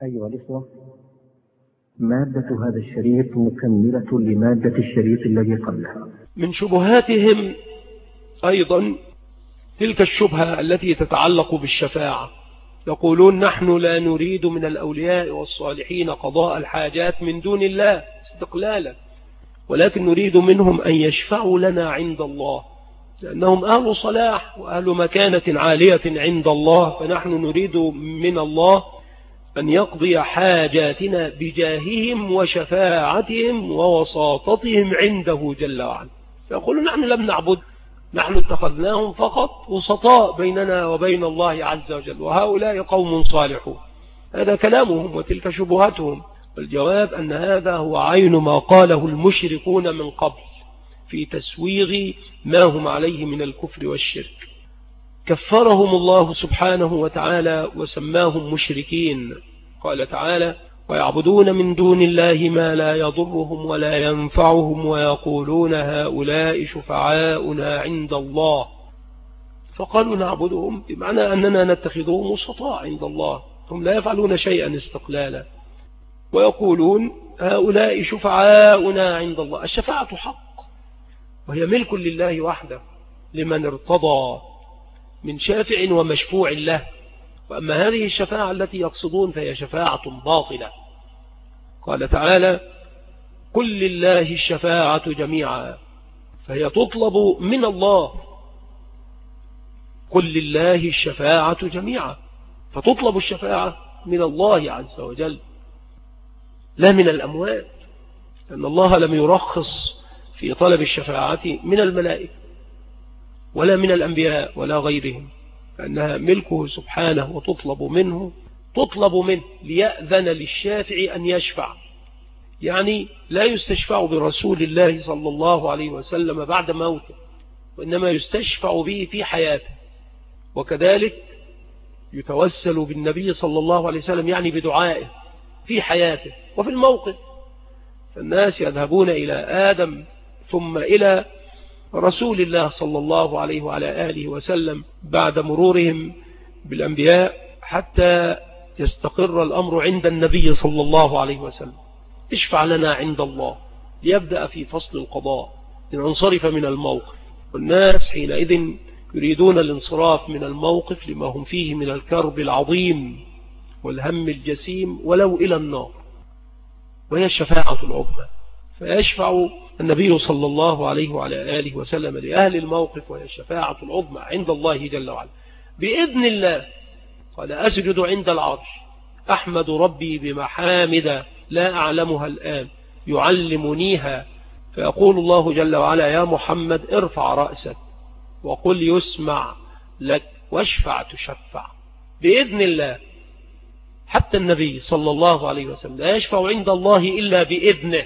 أيها الإخوة، مادة هذا الشريط مكملة لمادة الشريط الذي قبله. من شبهاتهم أيضا تلك الشبهة التي تتعلق بالشفاعة. يقولون نحن لا نريد من الأولياء والصالحين قضاء الحاجات من دون الله استقلالا، ولكن نريد منهم أن يشفعوا لنا عند الله، لأنهم أهل صلاح وأهل مكانة عالية عند الله، فنحن نريد من الله أن يقضي حاجاتنا بجاههم وشفاعتهم ووساطتهم عنده جل وعلا. فيقولون نحن لم نعبد، نحن اتخذناهم فقط وسطاء بيننا وبين الله عز وجل، وهؤلاء قوم صالحون. هذا كلامهم وتلك شبهتهم، والجواب أن هذا هو عين ما قاله المشركون من قبل في تسويغ ما هم عليه من الكفر والشرك. كفرهم الله سبحانه وتعالى وسماهم مشركين. قال تعالى: ويعبدون من دون الله ما لا يضرهم ولا ينفعهم ويقولون هؤلاء شفعاؤنا عند الله. فقالوا نعبدهم بمعنى أننا نتخذهم وسطاء عند الله، هم لا يفعلون شيئا استقلالا، ويقولون هؤلاء شفعاؤنا عند الله. الشفاعة حق وهي ملك لله وحده لمن ارتضى من شافع ومشفوع له. وأما هذه الشفاعة التي يقصدون فهي شفاعة باطلة. قال تعالى: قل لله الشفاعة جميعا، فهي تطلب من الله. قل لله الشفاعة جميعا، فتطلب الشفاعة من الله عز وجل لا من الأموات، لأن الله لم يرخص في طلب الشفاعة من الملائكة ولا من الأنبياء ولا غيرهم، فأنها ملكه سبحانه وتطلب منه ليأذن للشافع أن يشفع. يعني لا يستشفع برسول الله صلى الله عليه وسلم بعد موته، وإنما يستشفع به في حياته، وكذلك يتوسل بالنبي صلى الله عليه وسلم يعني بدعائه في حياته وفي الموقف. فالناس يذهبون إلى آدم ثم إلى رسول الله صلى الله عليه وعلى آله وسلم بعد مرورهم بالأنبياء حتى يستقر الأمر عند النبي صلى الله عليه وسلم: اشفع لنا عند الله، ليبدأ في فصل القضاء لننصرف من الموقف. والناس حينئذ يريدون الانصراف من الموقف لما هم فيه من الكرب العظيم والهم الجسيم ولو إلى النار، وهي الشفاعة العظمى. فيشفع النبي صلى الله عليه وعلى آله وسلم لأهل الموقف، وهي الشفاعة العظمى عند الله جل وعلا بإذن الله. قال: أسجد عند العرش، أحمد ربي بمحامد لا أعلمها الآن، يعلمنيها. فيقول الله جل وعلا: يا محمد ارفع رأسك وقل يسمع لك واشفع تشفع بإذن الله. حتى النبي صلى الله عليه وسلم لا يشفع عند الله إلا بإذنه.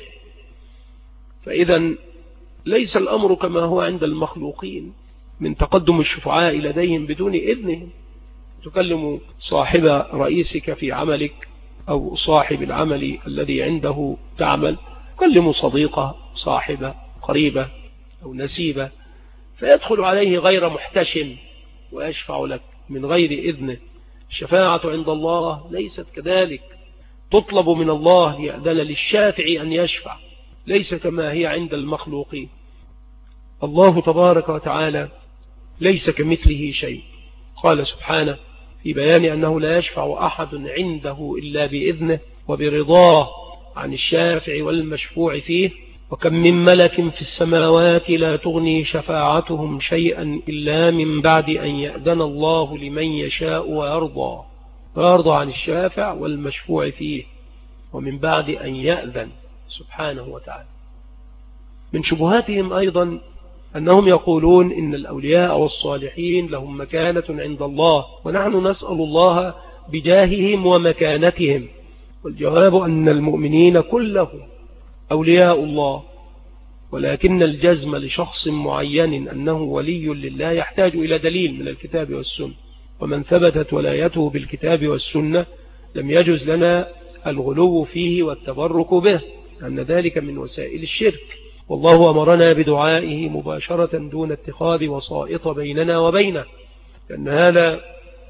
فإذا ليس الأمر كما هو عند المخلوقين من تقدم الشفعاء لديهم بدون إذنهم. تكلم صاحب رئيسك في عملك أو صاحب العمل الذي عنده تعمل، تكلم صديقة صاحبة قريبة أو نسيبة، فيدخل عليه غير محتشم ويشفع لك من غير إذنه. الشفاعة عند الله ليست كذلك، تطلب من الله ليأذن للشافع أن يشفع، ليس كما هي عند المخلوقين. الله تبارك وتعالى ليس كمثله شيء. قال سبحانه في بيان أنه لا يشفع أحد عنده إلا بإذنه وبرضاه عن الشافع والمشفوع فيه: وكم من ملك في السماوات لا تغني شفاعتهم شيئا إلا من بعد أن يأذن الله لمن يشاء ويرضى عن الشافع والمشفوع فيه، ومن بعد أن يأذن سبحانه وتعالى. من شبهاتهم أيضا أنهم يقولون إن الأولياء والصالحين لهم مكانة عند الله، ونحن نسأل الله بجاههم ومكانتهم. والجواب أن المؤمنين كلهم أولياء الله، ولكن الجزم لشخص معين أنه ولي لله يحتاج إلى دليل من الكتاب والسنة، ومن ثبتت ولايته بالكتاب والسنة لم يجز لنا الغلو فيه والتبرك به، أن ذلك من وسائل الشرك. والله أمرنا بدعائه مباشرة دون اتخاذ وسائط بيننا وبينه، لأن هذا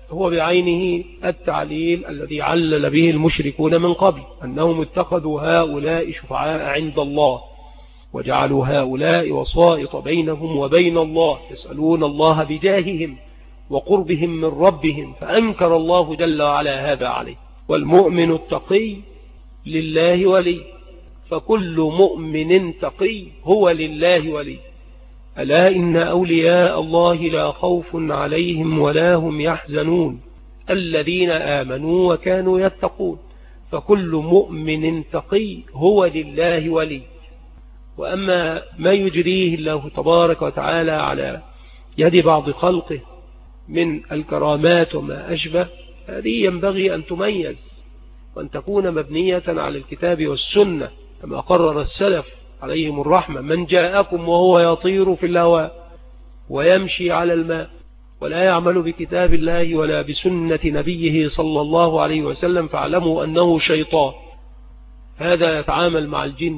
هو بعينه التعليل الذي علل به المشركون من قبل، أنهم اتخذوا هؤلاء شفعاء عند الله وجعلوا هؤلاء وسائط بينهم وبين الله، يسألون الله بجاههم وقربهم من ربهم، فأنكر الله جل وعلا هذا عليه. والمؤمن التقي لله ولي، فكل مؤمن تقي هو لله ولي. ألا إن أولياء الله لا خوف عليهم ولا هم يحزنون الذين آمنوا وكانوا يتقون، فكل مؤمن تقي هو لله ولي. وأما ما يجريه الله تبارك وتعالى على يد بعض خلقه من الكرامات وما أشبه، هذه ينبغي أن تميز وأن تكون مبنية على الكتاب والسنة كما قرر السلف عليهم الرحمة: من جاءكم وهو يطير في الهواء ويمشي على الماء ولا يعمل بكتاب الله ولا بسنة نبيه صلى الله عليه وسلم فاعلموا أنه شيطان. هذا يتعامل مع الجن،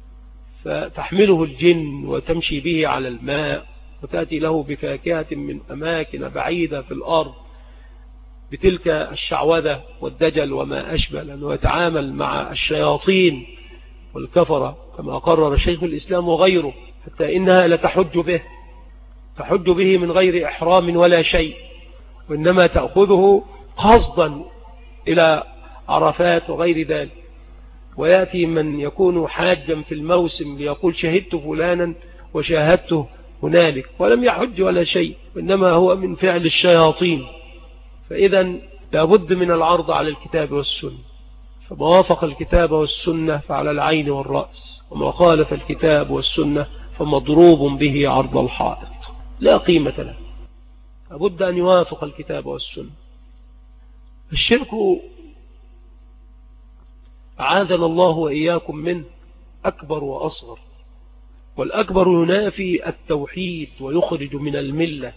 فتحمله الجن وتمشي به على الماء وتأتي له بفاكهة من أماكن بعيدة في الأرض بتلك الشعوذة والدجل وما أشبه، لأنه يتعامل مع الشياطين والكفرة كما قرر شيخ الإسلام وغيره، حتى إنها لتحج به، تحج به من غير إحرام ولا شيء، وإنما تأخذه قصدا إلى عرفات وغير ذلك. ويأتي من يكون حاجا في الموسم ليقول شهدت فلانا وشاهدته هنالك، ولم يحج ولا شيء، وإنما هو من فعل الشياطين. فإذا لابد من العرض على الكتاب والسنة، فما وافق الكتاب والسنة فعلى العين والرأس، وما خالف الكتاب والسنة فمضروب به عرض الحائط لا قيمة له. لابد أن يوافق الكتاب والسنة. الشرك أعاذنا الله وإياكم منه أكبر وأصغر، والأكبر ينافي التوحيد ويخرج من الملة،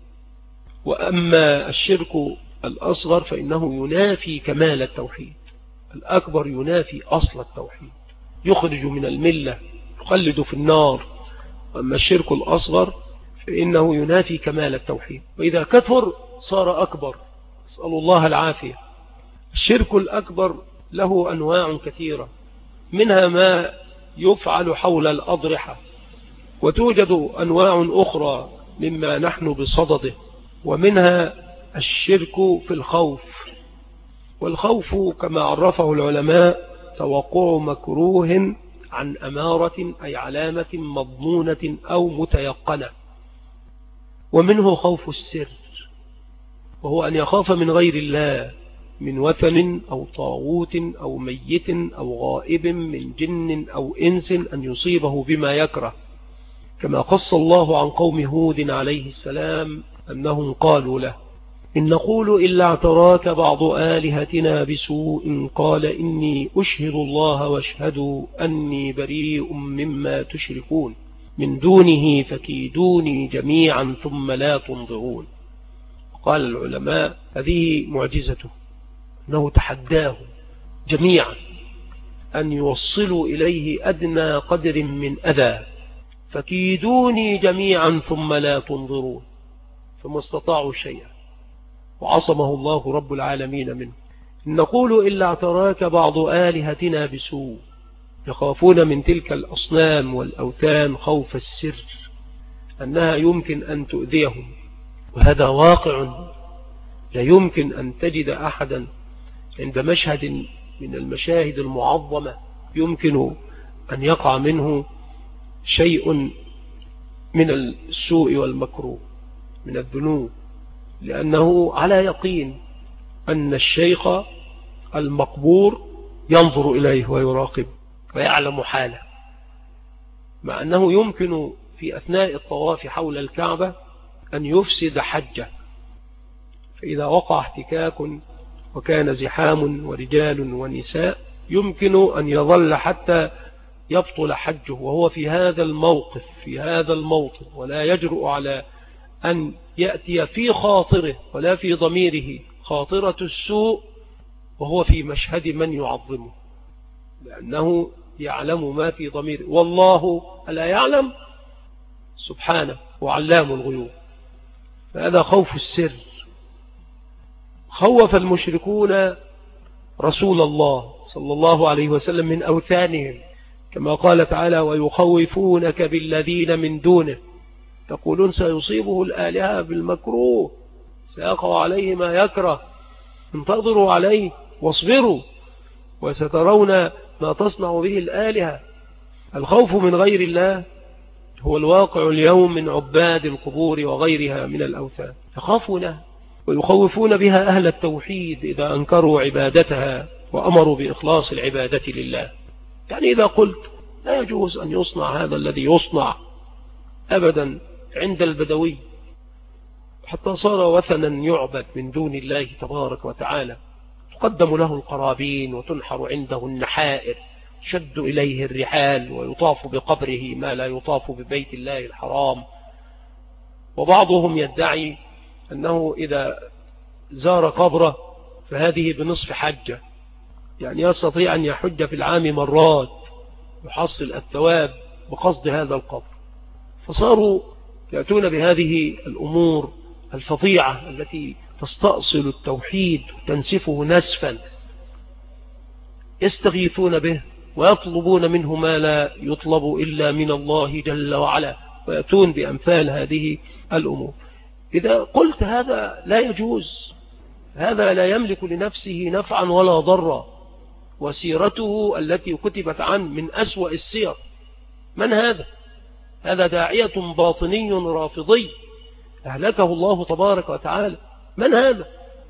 وأما الشرك الأصغر فإنه ينافي كمال التوحيد. الأكبر ينافي أصل التوحيد، يخرج من الملة، يخلد في النار. وأما الشرك الأصغر فإنه ينافي كمال التوحيد، وإذا كثر صار أكبر، نسأل الله العافية. الشرك الأكبر له أنواع كثيرة، منها ما يفعل حول الأضرحة، وتوجد أنواع أخرى مما نحن بصدده، ومنها الشرك في الخوف. والخوف كما عرفه العلماء توقع مكروه عن أمارة أي علامة مضمونة أو متيقنة. ومنه خوف السر، وهو أن يخاف من غير الله، من وثن أو طاغوت أو ميت أو غائب، من جن أو إنس، أن يصيبه بما يكره، كما قص الله عن قوم هود عليه السلام أنهم قالوا له: إن نقول إلا اعتراك بعض آلهتنا بسوء قال إني أشهد الله واشهدوا أني بريء مما تشركون من دونه فكيدوني جميعا ثم لا تنظرون. قال العلماء هذه معجزته، أنه تحداهم جميعا أن يوصلوا إليه أدنى قدر من أذى، فكيدوني جميعا ثم لا تنظرون، فما استطاعوا شيئا، وعصمه الله رب العالمين منه. إن نقول إلا اعتراك بعض آلهتنا بسوء، يخافون من تلك الأصنام والأوثان خوف السر، أنها يمكن أن تؤذيهم، وهذا واقع. لا يمكن أن تجد أحدا عند مشهد من المشاهد المعظمة يمكن أن يقع منه شيء من السوء والمكروه من الذنوب، لأنه على يقين أن الشيخ المقبور ينظر إليه ويراقب ويعلم حاله، مع أنه يمكن في أثناء الطواف حول الكعبة أن يفسد حجه. فإذا وقع احتكاك وكان زحام ورجال ونساء يمكن أن يظل حتى يبطل حجه وهو في هذا الموقف في هذا الموطن، ولا يجرؤ على أن يأتي في خاطره ولا في ضميره خاطرة السوء وهو في مشهد من يعظمه، لأنه يعلم ما في ضميره، والله ألا يعلم سبحانه وعلام الغيوب. فهذا خوف السر. خوف المشركون رسول الله صلى الله عليه وسلم من أوثانهم، كما قال تعالى ويخوفونك بالذين من دونه يقولون سيصيبه الآلهة بالمكروه، سيقع عليه ما يكره، انتظروا عليه واصبروا وسترون ما تصنع به الآلهة. الخوف من غير الله هو الواقع اليوم من عباد القبور وغيرها من الأوثان، يخافونها ويخوفون بها أهل التوحيد إذا أنكروا عبادتها وأمروا بإخلاص العبادة لله. يعني إذا قلت لا يجوز أن يصنع هذا الذي يصنع أبدا عند البدوي حتى صار وثنا يعبد من دون الله تبارك وتعالى، تقدم له القرابين وتنحر عنده النحائر، شد إليه الرحال ويطاف بقبره ما لا يطاف ببيت الله الحرام. وبعضهم يدعي أنه إذا زار قبره فهذه بنصف حجة، يعني يستطيع أن يحج في العام مرات يحصل الثواب بقصد هذا القبر. فصاروا يأتون بهذه الأمور الفظيعة التي تستأصل التوحيد وتنسفه نسفا، يستغيثون به ويطلبون منه ما لا يطلب إلا من الله جل وعلا، ويأتون بأمثال هذه الأمور. إذا قلت هذا لا يجوز، هذا لا يملك لنفسه نفعا ولا ضرا، وسيرته التي كتبت عنه من أسوأ السير. من هذا؟ هذا داعية باطني رافضي أهلكه الله تبارك وتعالى. من هذا؟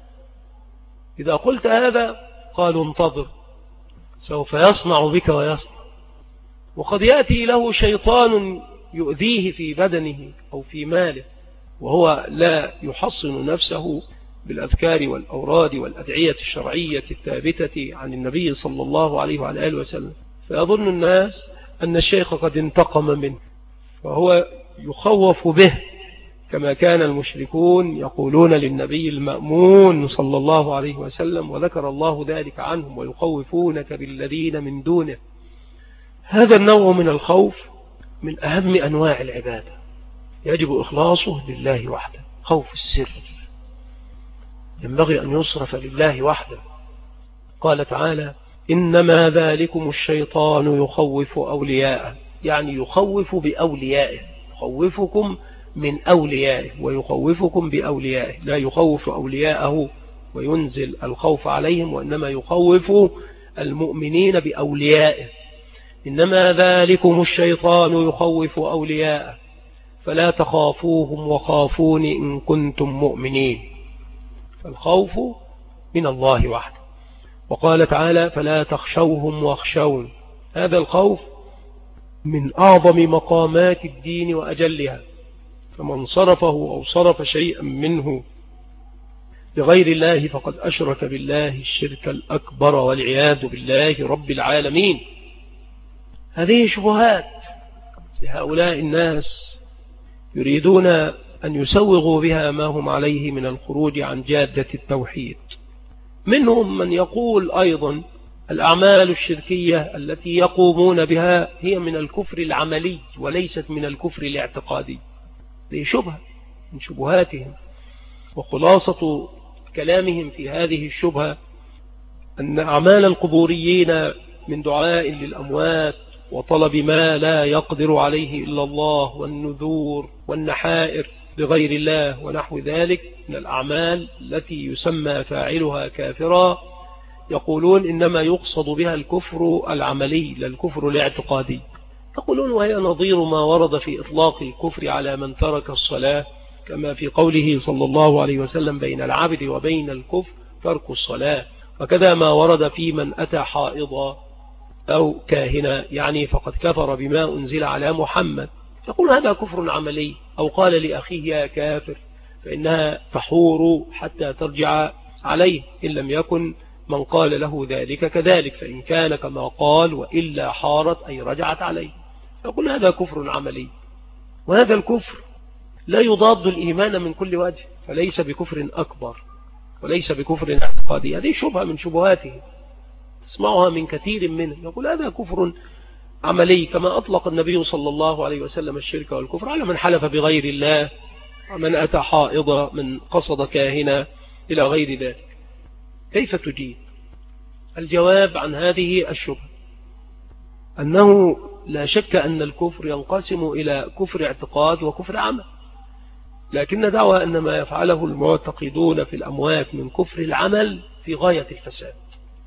إذا قلت هذا قالوا انتظر سوف يصنع بك ويصنع. وقد يأتي له شيطان يؤذيه في بدنه أو في ماله وهو لا يحصن نفسه بالأذكار والأوراد والأدعية الشرعية الثابتة عن النبي صلى الله عليه وعلى آله وسلم، فيظن الناس أن الشيخ قد انتقم منه، فهو يخوف به كما كان المشركون يقولون للنبي المأمون صلى الله عليه وسلم، وذكر الله ذلك عنهم ويخوفونك بالذين من دونه. هذا النوع من الخوف من أهم أنواع العبادة، يجب إخلاصه لله وحده. خوف السر ينبغي أن يصرف لله وحده. قال تعالى إنما ذلكم الشيطان يخوف أولياءه، يعني يخوف بأوليائه، يخوفكم من أوليائه ويخوفكم بأوليائه، لا يخوف أولياءه وينزل الخوف عليهم، وإنما يخوف المؤمنين بأوليائه. إنما ذلكم الشيطان يخوف أولياءه فلا تخافوهم وخافون إن كنتم مؤمنين. فالخوف من الله وحده. وقال تعالى فلا تخشوهم واخشون، هذا الخوف من أعظم مقامات الدين وأجلها، فمن صرفه أو صرف شيئا منه لغير الله فقد أشرك بالله الشرك الأكبر والعياذ بالله رب العالمين. هذه شبهات لهؤلاء الناس يريدون أن يسوغوا بها ما هم عليه من الخروج عن جادة التوحيد. منهم من يقول أيضا الأعمال الشركية التي يقومون بها هي من الكفر العملي وليست من الكفر الاعتقادي. هذه شبهة من شبهاتهم، وخلاصة كلامهم في هذه الشبهة أن أعمال القبوريين من دعاء للأموات وطلب ما لا يقدر عليه إلا الله والنذور والنحائر لغير الله ونحو ذلك من الأعمال التي يسمى فاعلها كافرا، يقولون إنما يقصد بها الكفر العملي لا الكفر الاعتقادي. يقولون وهي نظير ما ورد في إطلاق الكفر على من ترك الصلاة، كما في قوله صلى الله عليه وسلم بين العبد وبين الكفر ترك الصلاة، وكذا ما ورد في من أتى حائضا أو كاهنا يعني فقد كفر بما أنزل على محمد. يقول هذا كفر عملي، أو قال لأخيه يا كافر فإنها تحور حتى ترجع عليه، إن لم يكن من قال له ذلك كذلك، فإن كان كما قال وإلا حارت أي رجعت عليه. يقول هذا كفر عملي، وهذا الكفر لا يضاد الإيمان من كل وجه، فليس بكفر أكبر وليس بكفر اعتقادي. هذه شبهة من شبهاته تسمعها من كثير منه، يقول هذا كفر عملي، كما أطلق النبي صلى الله عليه وسلم الشرك والكفر على من حلف بغير الله ومن أتى حائضا من قصد كاهنا إلى غير ذلك. كيف تجيب؟ الجواب عن هذه الشبهة أنه لا شك أن الكفر ينقسم إلى كفر اعتقاد وكفر عمل، لكن دعوى أن ما يفعله المعتقدون في الأموات من كفر العمل في غاية الفساد،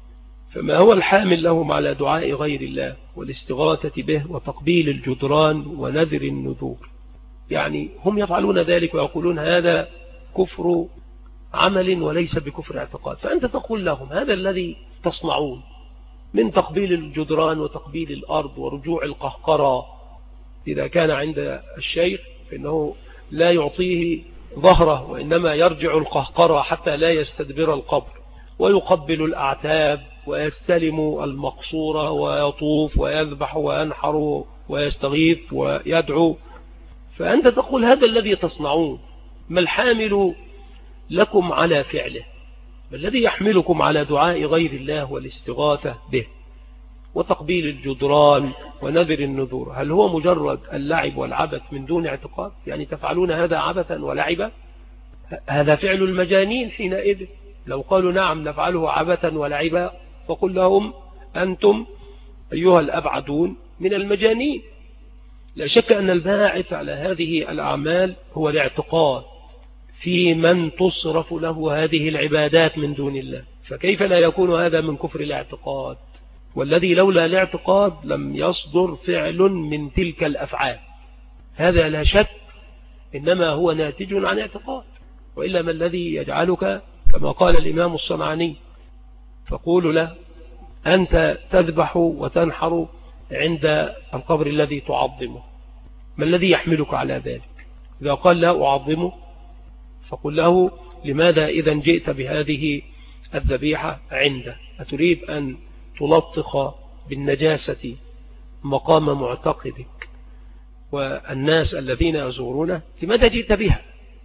فما هو الحامل لهم على دعاء غير الله والاستغاثة به وتقبيل الجدران ونذر النذور، يعني هم يفعلون ذلك ويقولون هذا كفر عمل وليس بكفر اعتقاد، فأنت تقول لهم هذا الذي تصنعون من تقبيل الجدران وتقبيل الأرض ورجوع القهقرة إذا كان عند الشيخ فإنه لا يعطيه ظهره وإنما يرجع القهقرة حتى لا يستدبر القبر، ويقبل الأعتاب ويستلم المقصورة ويطوف ويذبح وينحر ويستغيث ويدعو، فأنت تقول هذا الذي تصنعون ما الحامل لكم على فعله؟ ما الذي يحملكم على دعاء غير الله والاستغاثة به وتقبيل الجدران ونذر النذور؟ هل هو مجرد اللعب والعبث من دون اعتقاد؟ يعني تفعلون هذا عبثا ولعبا؟ هذا فعل المجانين حينئذ. لو قالوا نعم نفعله عبثا ولعبا فقل لهم أنتم أيها الأبعدون من المجانين. لا شك أن الباعث على هذه الأعمال هو الاعتقاد في من تصرف له هذه العبادات من دون الله، فكيف لا يكون هذا من كفر الاعتقاد؟ والذي لولا الاعتقاد لم يصدر فعل من تلك الأفعال، هذا لا شك إنما هو ناتج عن اعتقاد، وإلا ما الذي يجعلك كما قال الإمام الصنعاني فقول له أنت تذبح وتنحر عند القبر الذي تعظمه؟ ما الذي يحملك على ذلك؟ إذا قال لا أعظمه فقل له لماذا إذا جئت بهذه الذبيحة عنده؟ أتريد أن تلطخ بالنجاسة مقام معتقدك والناس الذين يزورونه؟ لماذا جئت بها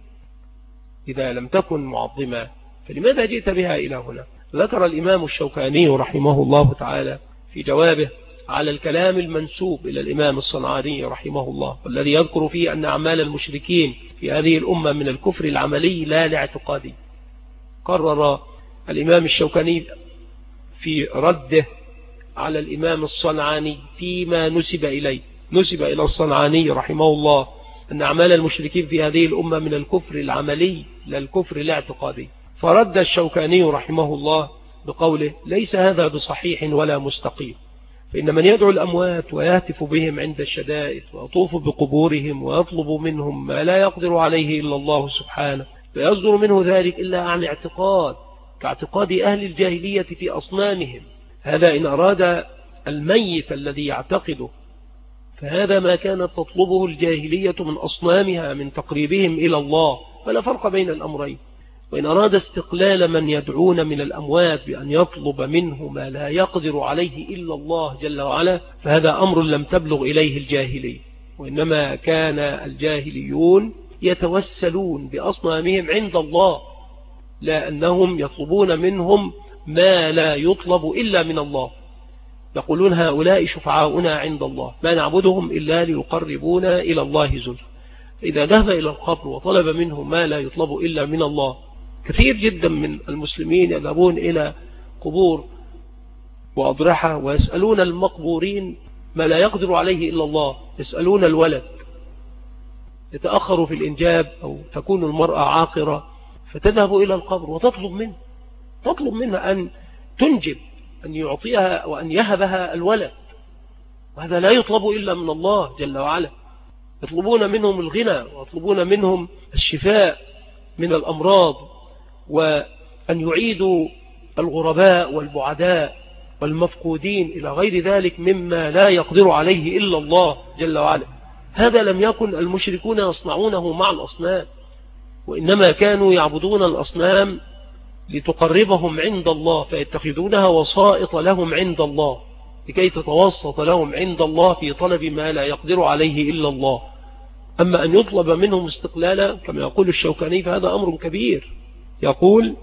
إذا لم تكن معظمة؟ فلماذا جئت بها إلى هنا؟ ذكر الإمام الشوكاني رحمه الله تعالى في جوابه على الكلام المنسوب إلى الإمام الصنعاني رحمه الله والذي يذكر فيه أن أعمال المشركين في هذه الأمة من الكفر العملي لا الاعتقادي. قرر الإمام الشوكاني في رده على الإمام الصنعاني فيما نسب إليه، نسب إلى الصنعاني رحمه الله أن أعمال المشركين في هذه الأمة من الكفر العملي لا الكفر الاعتقادي، فرد الشوكاني رحمه الله بقوله ليس هذا بصحيح ولا مستقيم، فإن من يدعو الأموات ويهتف بهم عند الشدائد ويطوف بقبورهم ويطلب منهم ما لا يقدر عليه إلا الله سبحانه لا يصدر منه ذلك إلا عن اعتقاد كاعتقاد أهل الجاهلية في أصنامهم. هذا إن أراد الميت الذي يعتقده، فهذا ما كانت تطلبه الجاهلية من أصنامها من تقريبهم إلى الله، فلا فرق بين الأمرين. وإن أراد استقلال من يدعون من الأموات بأن يطلب منه ما لا يقدر عليه إلا الله جل وعلا، فهذا أمر لم تبلغ إليه الجاهلية، وإنما كان الجاهليون يتوسلون بأصنامهم عند الله، لا أنهم يطلبون منهم ما لا يطلب إلا من الله. يقولون هؤلاء شفعاؤنا عند الله ما نعبدهم إلا ليقربونا إلى الله زلفى. إذا ذهب إلى القبر وطلب منه ما لا يطلب إلا من الله، كثير جدا من المسلمين يذهبون إلى قبور وأضرحة ويسألون المقبورين ما لا يقدر عليه إلا الله، يسألون الولد، يتأخر في الإنجاب أو تكون المرأة عاقرة فتذهب إلى القبر وتطلب منها أن تنجب، أن يعطيها وأن يهبها الولد، وهذا لا يطلب إلا من الله جل وعلا. يطلبون منهم الغنى ويطلبون منهم الشفاء من الأمراض، وأن يعيدوا الغرباء والبعداء والمفقودين إلى غير ذلك مما لا يقدر عليه إلا الله جل وعلا. هذا لم يكن المشركون يصنعونه مع الأصنام، وإنما كانوا يعبدون الأصنام لتقربهم عند الله، فيتخذونها وسائط لهم عند الله لكي تتوسط لهم عند الله في طلب ما لا يقدر عليه إلا الله. أما أن يطلب منهم استقلالا كما يقول الشوكاني فهذا أمر كبير. يقول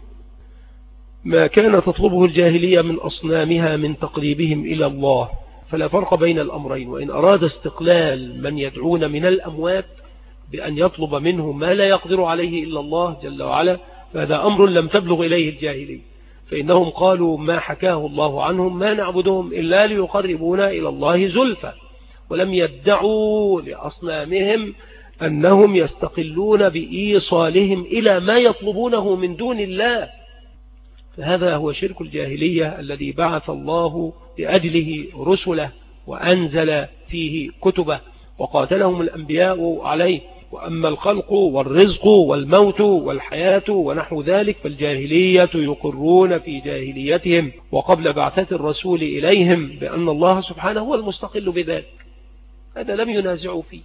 ما كان تطلبه الجاهلية من أصنامها من تقريبهم إلى الله، فلا فرق بين الأمرين. وإن أراد استقلال من يدعون من الأموات بأن يطلب منه ما لا يقدر عليه إلا الله جل وعلا، فهذا أمر لم تبلغ إليه الجاهلية. فإنهم قالوا ما حكاه الله عنهم ما نعبدهم إلا ليقربونا إلى الله زلفى، ولم يدعوا لأصنامهم أنهم يستقلون بإيصالهم إلى ما يطلبونه من دون الله. فهذا هو شرك الجاهلية الذي بعث الله لأجله رسله وأنزل فيه كتبه وقاتلهم الأنبياء عليه. وأما الخلق والرزق والموت والحياة ونحو ذلك فالجاهلية يقرون في جاهليتهم وقبل بعثة الرسول إليهم بأن الله سبحانه هو المستقل بذلك، هذا لم ينازعوا فيه.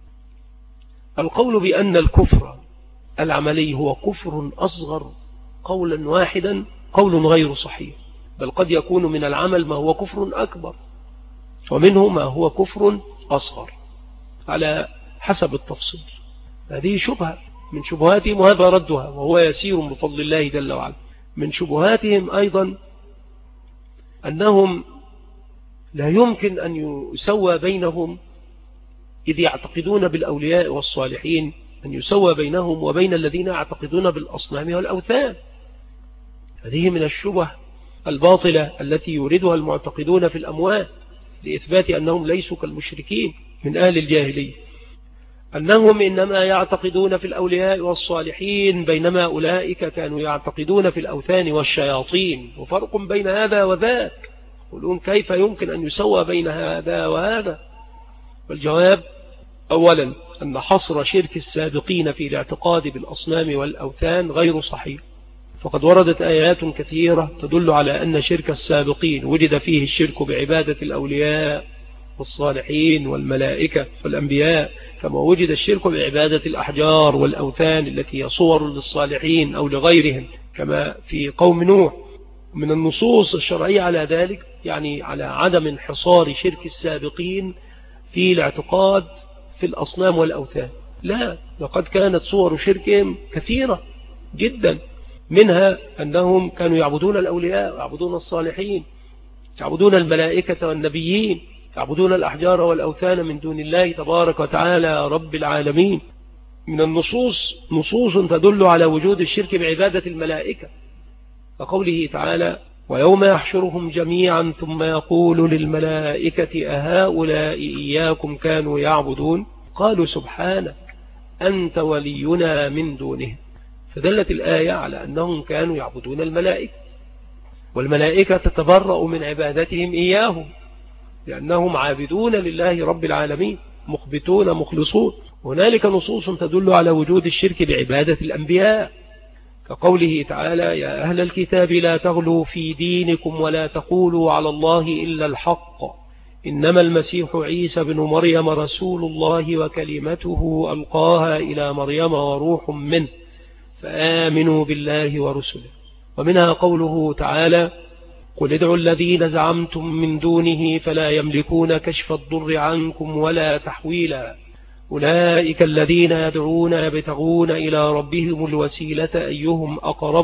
القول بأن الكفر العملي هو كفر أصغر قولا واحدا قول غير صحيح، بل قد يكون من العمل ما هو كفر أكبر ومنه ما هو كفر أصغر على حسب التفصيل. هذه شبهة من شبهاتهم وهذا ردها وهو يسير بفضل الله جل وعلا. من شبهاتهم أيضا أنهم لا يمكن أن يسوى بينهم إذ يعتقدون بالأولياء والصالحين أن يسوى بينهم وبين الذين يعتقدون بالأصنام والأوثان. هذه من الشبه الباطلة التي يريدها المعتقدون في الأموات لإثبات أنهم ليسوا كالمشركين من أهل الجاهلية، أنهم إنما يعتقدون في الأولياء والصالحين بينما أولئك كانوا يعتقدون في الأوثان والشياطين، وفرق بين هذا وذاك. يقولون كيف يمكن أن يسوى بين هذا وهذا؟ والجواب أولا أن حصر شرك السابقين في الاعتقاد بالأصنام والأوثان غير صحيح، فقد وردت آيات كثيرة تدل على أن شرك السابقين وجد فيه الشرك بعبادة الأولياء والصالحين والملائكة والأنبياء، كما وجد الشرك بعبادة الأحجار والأوثان التي هي صور للصالحين أو لغيرهم كما في قوم نوح. من النصوص الشرعية على ذلك يعني على عدم انحصار شرك السابقين في الاعتقاد في الأصنام والأوثان، لا، لقد كانت صور شركهم كثيرة جدا، منها أنهم كانوا يعبدون الأولياء ويعبدون الصالحين، يعبدون الملائكة والنبيين، يعبدون الأحجار والأوثان من دون الله تبارك وتعالى رب العالمين. من النصوص نصوص تدل على وجود الشرك بعبادة الملائكة، فقوله تعالى ويوم يحشرهم جميعا ثم يقول للملائكة أهؤلاء إياكم كانوا يعبدون قالوا سبحانك أنت ولينا من دونه. فدلت الآية على أنهم كانوا يعبدون الملائكة، والملائكة تتبرأ من عبادتهم إياهم لأنهم عابدون لله رب العالمين مخبتون مخلصون. هنالك نصوص تدل على وجود الشرك بعبادة الأنبياء كقوله تعالى يا أهل الكتاب لا تغلوا في دينكم ولا تقولوا على الله إلا الحق إنما المسيح عيسى بن مريم رسول الله وكلمته ألقاها إلى مريم وروح منه فآمنوا بالله ورسله. ومنها قوله تعالى قل ادعوا الذين زعمتم من دونه فلا يملكون كشف الضر عنكم ولا تحويلا أولئك الذين يدعون يبتغون إلى ربهم الوسيلة أيهم أقرب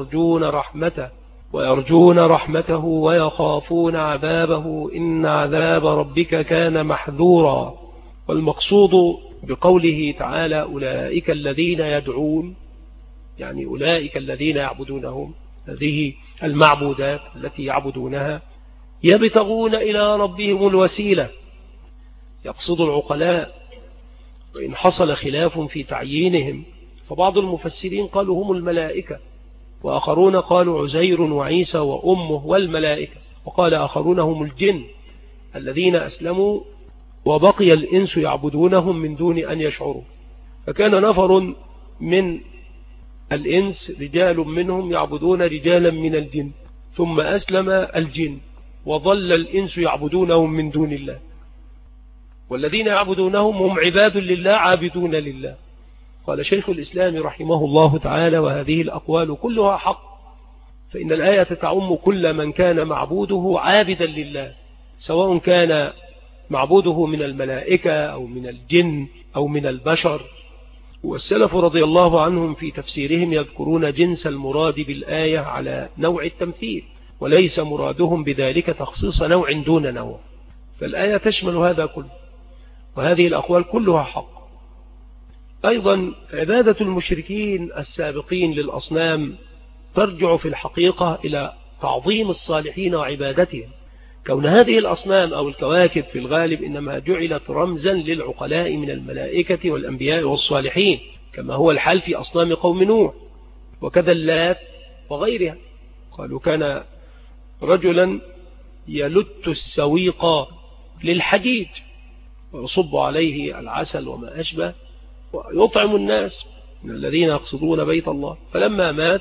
ويرجون رحمته ويخافون عذابه إن عذاب ربك كان محذورا. والمقصود بقوله تعالى أولئك الذين يدعون يعني أولئك الذين يعبدونهم، هذه المعبودات التي يعبدونها يبتغون إلى ربهم الوسيلة، يقصد العقلاء. وإن حصل خلاف في تعيينهم فبعض المفسرين قالوا هم الملائكة، وآخرون قالوا عزير وعيسى وأمه والملائكة، وقال آخرون هم الجن الذين أسلموا وبقي الإنس يعبدونهم من دون أن يشعروا. فكان نفر من الإنس رجال منهم يعبدون رجالا من الجن ثم أسلم الجن وظل الإنس يعبدونهم من دون الله، والذين يعبدونهم هم عباد لله عابدون لله. قال شيخ الإسلام رحمه الله تعالى وهذه الأقوال كلها حق، فإن الآية تعم كل من كان معبوده عابدا لله سواء كان معبوده من الملائكة أو من الجن أو من البشر. والسلف رضي الله عنهم في تفسيرهم يذكرون جنس المراد بالآية على نوع التمثيل، وليس مرادهم بذلك تخصيص نوع دون نوع، فالآية تشمل هذا كله، وهذه الأقوال كلها حق. أيضا عبادة المشركين السابقين للأصنام ترجع في الحقيقة إلى تعظيم الصالحين وعبادتهم. كون هذه الأصنام أو الكواكب في الغالب إنما جعلت رمزا للعقلاء من الملائكة والأنبياء والصالحين، كما هو الحال في أصنام قوم نوح وكذا اللات وغيرها. قالوا كان رجلا يلت السويق للحجيج ويصب عليه العسل وما أشبه ويطعم الناس من الذين يقصدون بيت الله، فلما مات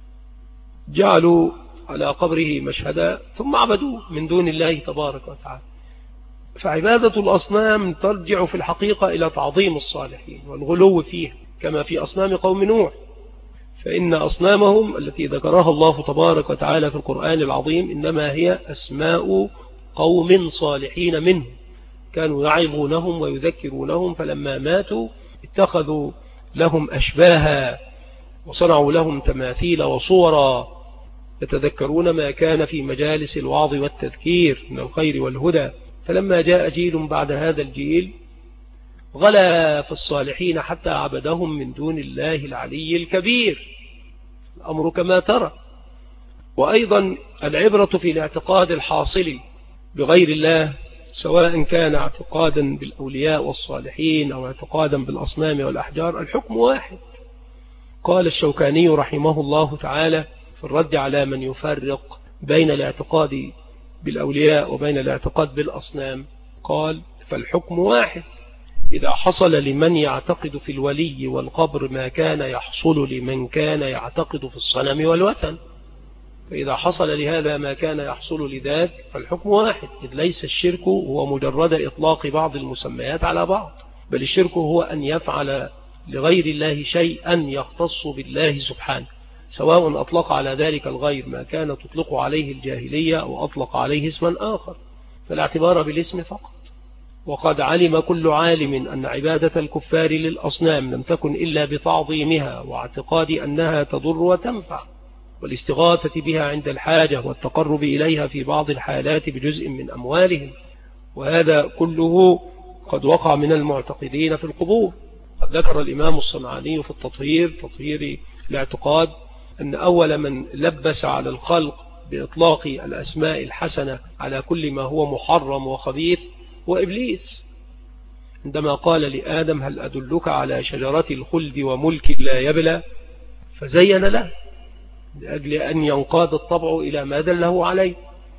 جعلوا على قبره مشهدا ثم عبدوه من دون الله تبارك وتعالى. فعبادة الأصنام ترجع في الحقيقة إلى تعظيم الصالحين والغلو فيه، كما في أصنام قوم نوح، فإن أصنامهم التي ذكرها الله تبارك وتعالى في القرآن العظيم إنما هي أسماء قوم صالحين منهم كانوا يعظونهم ويذكرونهم، فلما ماتوا اتخذوا لهم أشباها وصنعوا لهم تماثيل وصورا يتذكرون ما كان في مجالس الوعظ والتذكير من الخير والهدى. فلما جاء جيل بعد هذا الجيل غلا في الصالحين حتى عبدهم من دون الله العلي الكبير، الأمر كما ترى. وأيضا العبرة في الاعتقاد الحاصل بغير الله، سواء كان اعتقادا بالأولياء والصالحين أو اعتقادا بالأصنام والأحجار، الحكم واحد. قال الشوكاني رحمه الله تعالى في الرد على من يفرق بين الاعتقاد بالأولياء وبين الاعتقاد بالأصنام، قال فالحكم واحد. إذا حصل لمن يعتقد في الولي والقبر ما كان يحصل لمن كان يعتقد في الصنم والوثن، فإذا حصل لهذا ما كان يحصل لذاك فالحكم واحد، إذ ليس الشرك هو مجرد إطلاق بعض المسميات على بعض، بل الشرك هو أن يفعل لغير الله شيئا يختص بالله سبحانه، سواء أطلق على ذلك الغير ما كان تطلق عليه الجاهلية أو أطلق عليه اسما آخر، فالاعتبار بالاسم فقط. وقد علم كل عالم أن عبادة الكفار للأصنام لم تكن إلا بتعظيمها واعتقاد أنها تضر وتنفع، والاستغاثة بها عند الحاجة والتقرب إليها في بعض الحالات بجزء من أموالهم، وهذا كله قد وقع من المعتقدين في القبور. قد ذكر الإمام الصنعاني في تطهير الاعتقاد أن أول من لبس على الخلق بإطلاق الأسماء الحسنة على كل ما هو محرم وخبيث هو إبليس، عندما قال لآدم هل أدلك على شجرة الخلد وملك لا يبلى، فزين له لأجل أن ينقاد الطبع إلى ما دله عليه،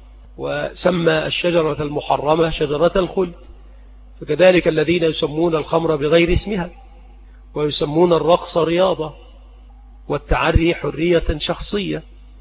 وسمى الشجرة المحرمة شجرة الخلد. فكذلك الذين يسمون الخمر بغير اسمها ويسمون الرقص رياضة والتعري حرية شخصية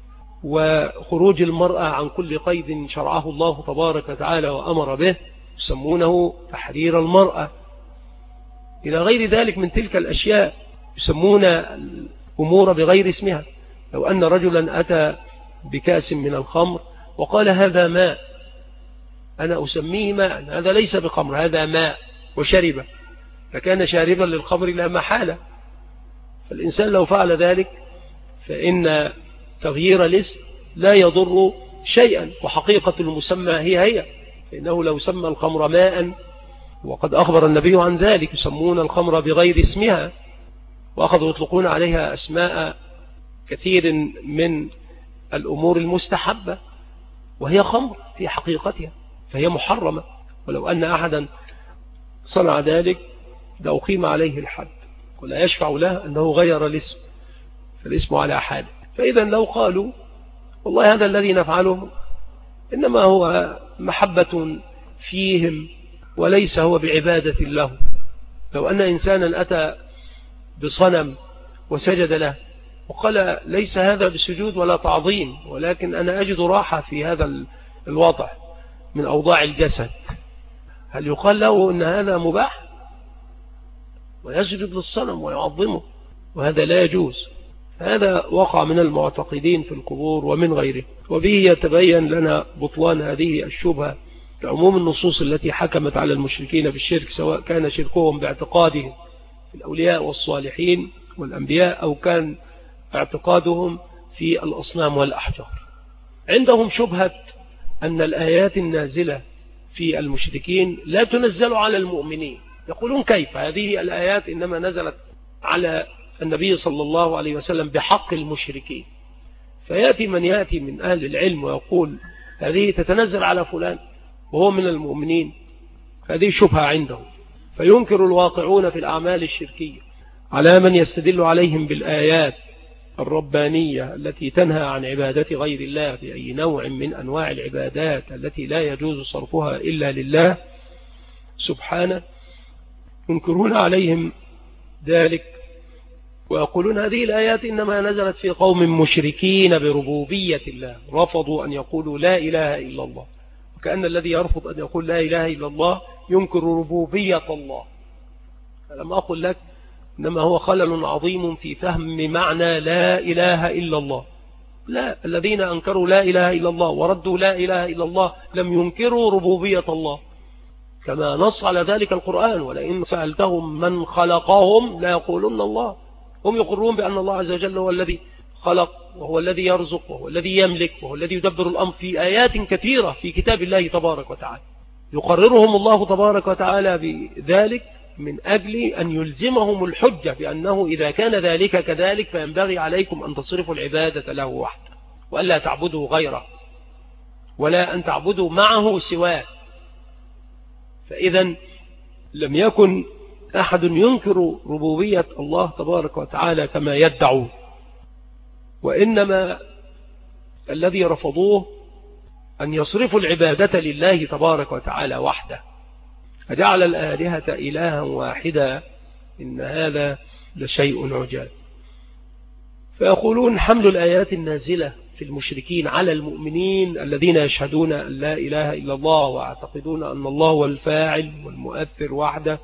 وخروج المرأة عن كل قيد شرعه الله تبارك وتعالى وأمر به يسمونه تحرير المرأة، إلى غير ذلك من تلك الأشياء يسمون الأمور بغير اسمها. لو أن رجلا أتى بكأس من الخمر وقال هذا ماء، أنا أسميه ماء، هذا ليس بخمر هذا ماء، وشرب، فكان شاربا للخمر لا محالة. فالإنسان لو فعل ذلك فإن تغيير الاسم لا يضر شيئا، وحقيقة المسمى هي فإنه لو سمى الخمر ماء، وقد أخبر النبي عن ذلك يسمون الخمر بغير اسمها، وأخذوا يطلقون عليها أسماء كثير من الأمور المستحبة، وهي خمر في حقيقتها فهي محرمة، ولو أن أحدا صنع ذلك لأقيم عليه الحد ولا يشفع له أنه غير الاسم، فالاسم على حاله. فإذا لو قالوا والله هذا الذي نفعله إنما هو محبة فيهم وليس هو بعبادة له، لو أن إنسانا أتى بصنم وسجد له وقال ليس هذا بسجود ولا تعظيم، ولكن أنا أجد راحة في هذا الوضع من أوضاع الجسد، هل يقال له أن هذا مباح ويسجد للصنم ويعظمه؟ وهذا لا يجوز. هذا وقع من المعتقدين في القبور ومن غيره، وبه يتبين لنا بطلان هذه الشبهة لعموم النصوص التي حكمت على المشركين بالشرك، سواء كان شركهم باعتقادهم في الأولياء والصالحين والأنبياء أو كان اعتقادهم في الأصنام والأحجار. عندهم شبهة أن الآيات النازلة في المشركين لا تنزل على المؤمنين، يقولون كيف هذه الآيات إنما نزلت على النبي صلى الله عليه وسلم بحق المشركين، فيأتي من يأتي من أهل العلم ويقول هذه تتنزل على فلان وهو من المؤمنين، هذه شبهة عنده، فينكر الواقعون في الأعمال الشركية على من يستدل عليهم بالآيات الربانية التي تنهى عن عبادة غير الله بأي نوع من أنواع العبادات التي لا يجوز صرفها إلا لله سبحانه، ينكرون عليهم ذلك ويقولون هذه الآيات إنما نزلت في قوم مشركين بربوبية الله رفضوا أن يقولوا لا إله إلا الله، وكأن الذي يرفض أن يقول لا إله إلا الله ينكر ربوبية الله. فلم أقل لك إنما هو خلل عظيم في فهم معنى لا إله إلا الله. لا، الذين أنكروا لا إله إلا الله وردوا لا إله إلا الله لم ينكروا ربوبية الله، كما نص على ذلك القرآن: ولئن سألتهم من خلقهم لا يقولون الله. هم يقرون بأن الله عز وجل هو الذي خلق وهو الذي يرزق وهو الذي يملك وهو الذي يدبر الأمر في آيات كثيرة في كتاب الله تبارك وتعالى، يقررهم الله تبارك وتعالى بذلك من أجل أن يلزمهم الحجة بأنه إذا كان ذلك كذلك فينبغي عليكم أن تصرفوا العبادة له وحده وألا تعبدوا غيره ولا أن تعبدوا معه سواه. فإذا لم يكن أحد ينكر ربوبية الله تبارك وتعالى كما يدعون، وإنما الذي رفضوه أن يصرفوا العبادة لله تبارك وتعالى وحده، فجعل الآلهة إلها واحدا إن هذا لشيء عجاب. فيقولون حمل الآيات النازلة في المشركين على المؤمنين الذين يشهدون أن لا إله إلا الله ويعتقدون أن الله هو الفاعل والمؤثر وحده،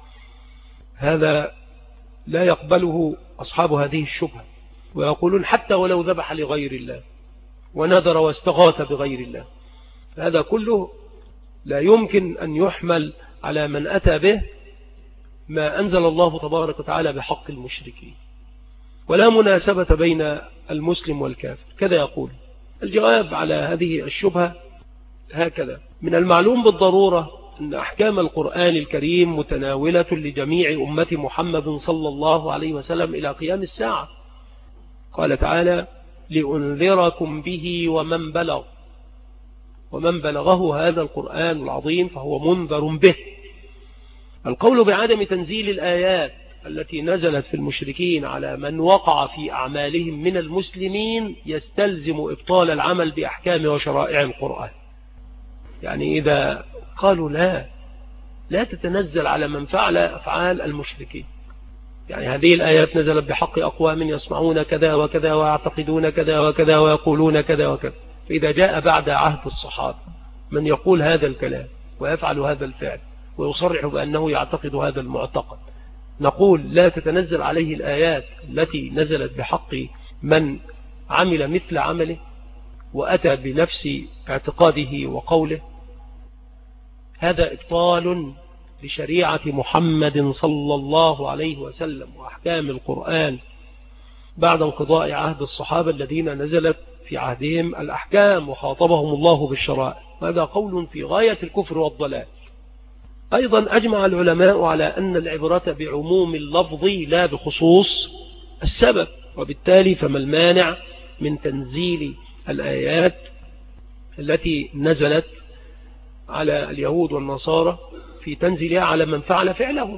هذا لا يقبله أصحاب هذه الشبهة، ويقولون حتى ولو ذبح لغير الله ونذر واستغاث بغير الله، هذا كله لا يمكن أن يحمل على من أتى به ما أنزل الله تبارك وتعالى بحق المشركين، ولا مناسبة بين المسلم والكافر. كذا يقول. الجواب على هذه الشبهة هكذا: من المعلوم بالضرورة أن أحكام القرآن الكريم متناولة لجميع أمة محمد صلى الله عليه وسلم إلى قيام الساعة. قال تعالى: لأنذركم به ومن بلغ، ومن بلغه هذا القرآن العظيم فهو منذر به. القول بعدم تنزيل الآيات التي نزلت في المشركين على من وقع في أعمالهم من المسلمين يستلزم إبطال العمل بأحكام وشرائع القرآن. يعني إذا قالوا لا تتنزل على من فعل أفعال المشركين، يعني هذه الآيات نزلت بحق أقوام يصنعون كذا وكذا ويعتقدون كذا وكذا ويقولون كذا وكذا، فإذا جاء بعد عهد الصحابة من يقول هذا الكلام ويفعل هذا الفعل ويصرح بأنه يعتقد هذا المعتقد، نقول لا تتنزل عليه الآيات التي نزلت بحق من عمل مثل عمله وأتى بنفس اعتقاده وقوله؟ هذا إبطال لشريعة محمد صلى الله عليه وسلم وأحكام القرآن بعد انقضاء عهد الصحابة الذين نزلت في عهدهم الأحكام وخاطبهم الله بالشرائع. هذا قول في غاية الكفر والضلال. أيضا أجمع العلماء على أن العبرة بعموم اللفظ لا بخصوص السبب، وبالتالي فما المانع من تنزيل الآيات التي نزلت على اليهود والنصارى في تنزيلها على من فعل فعلهم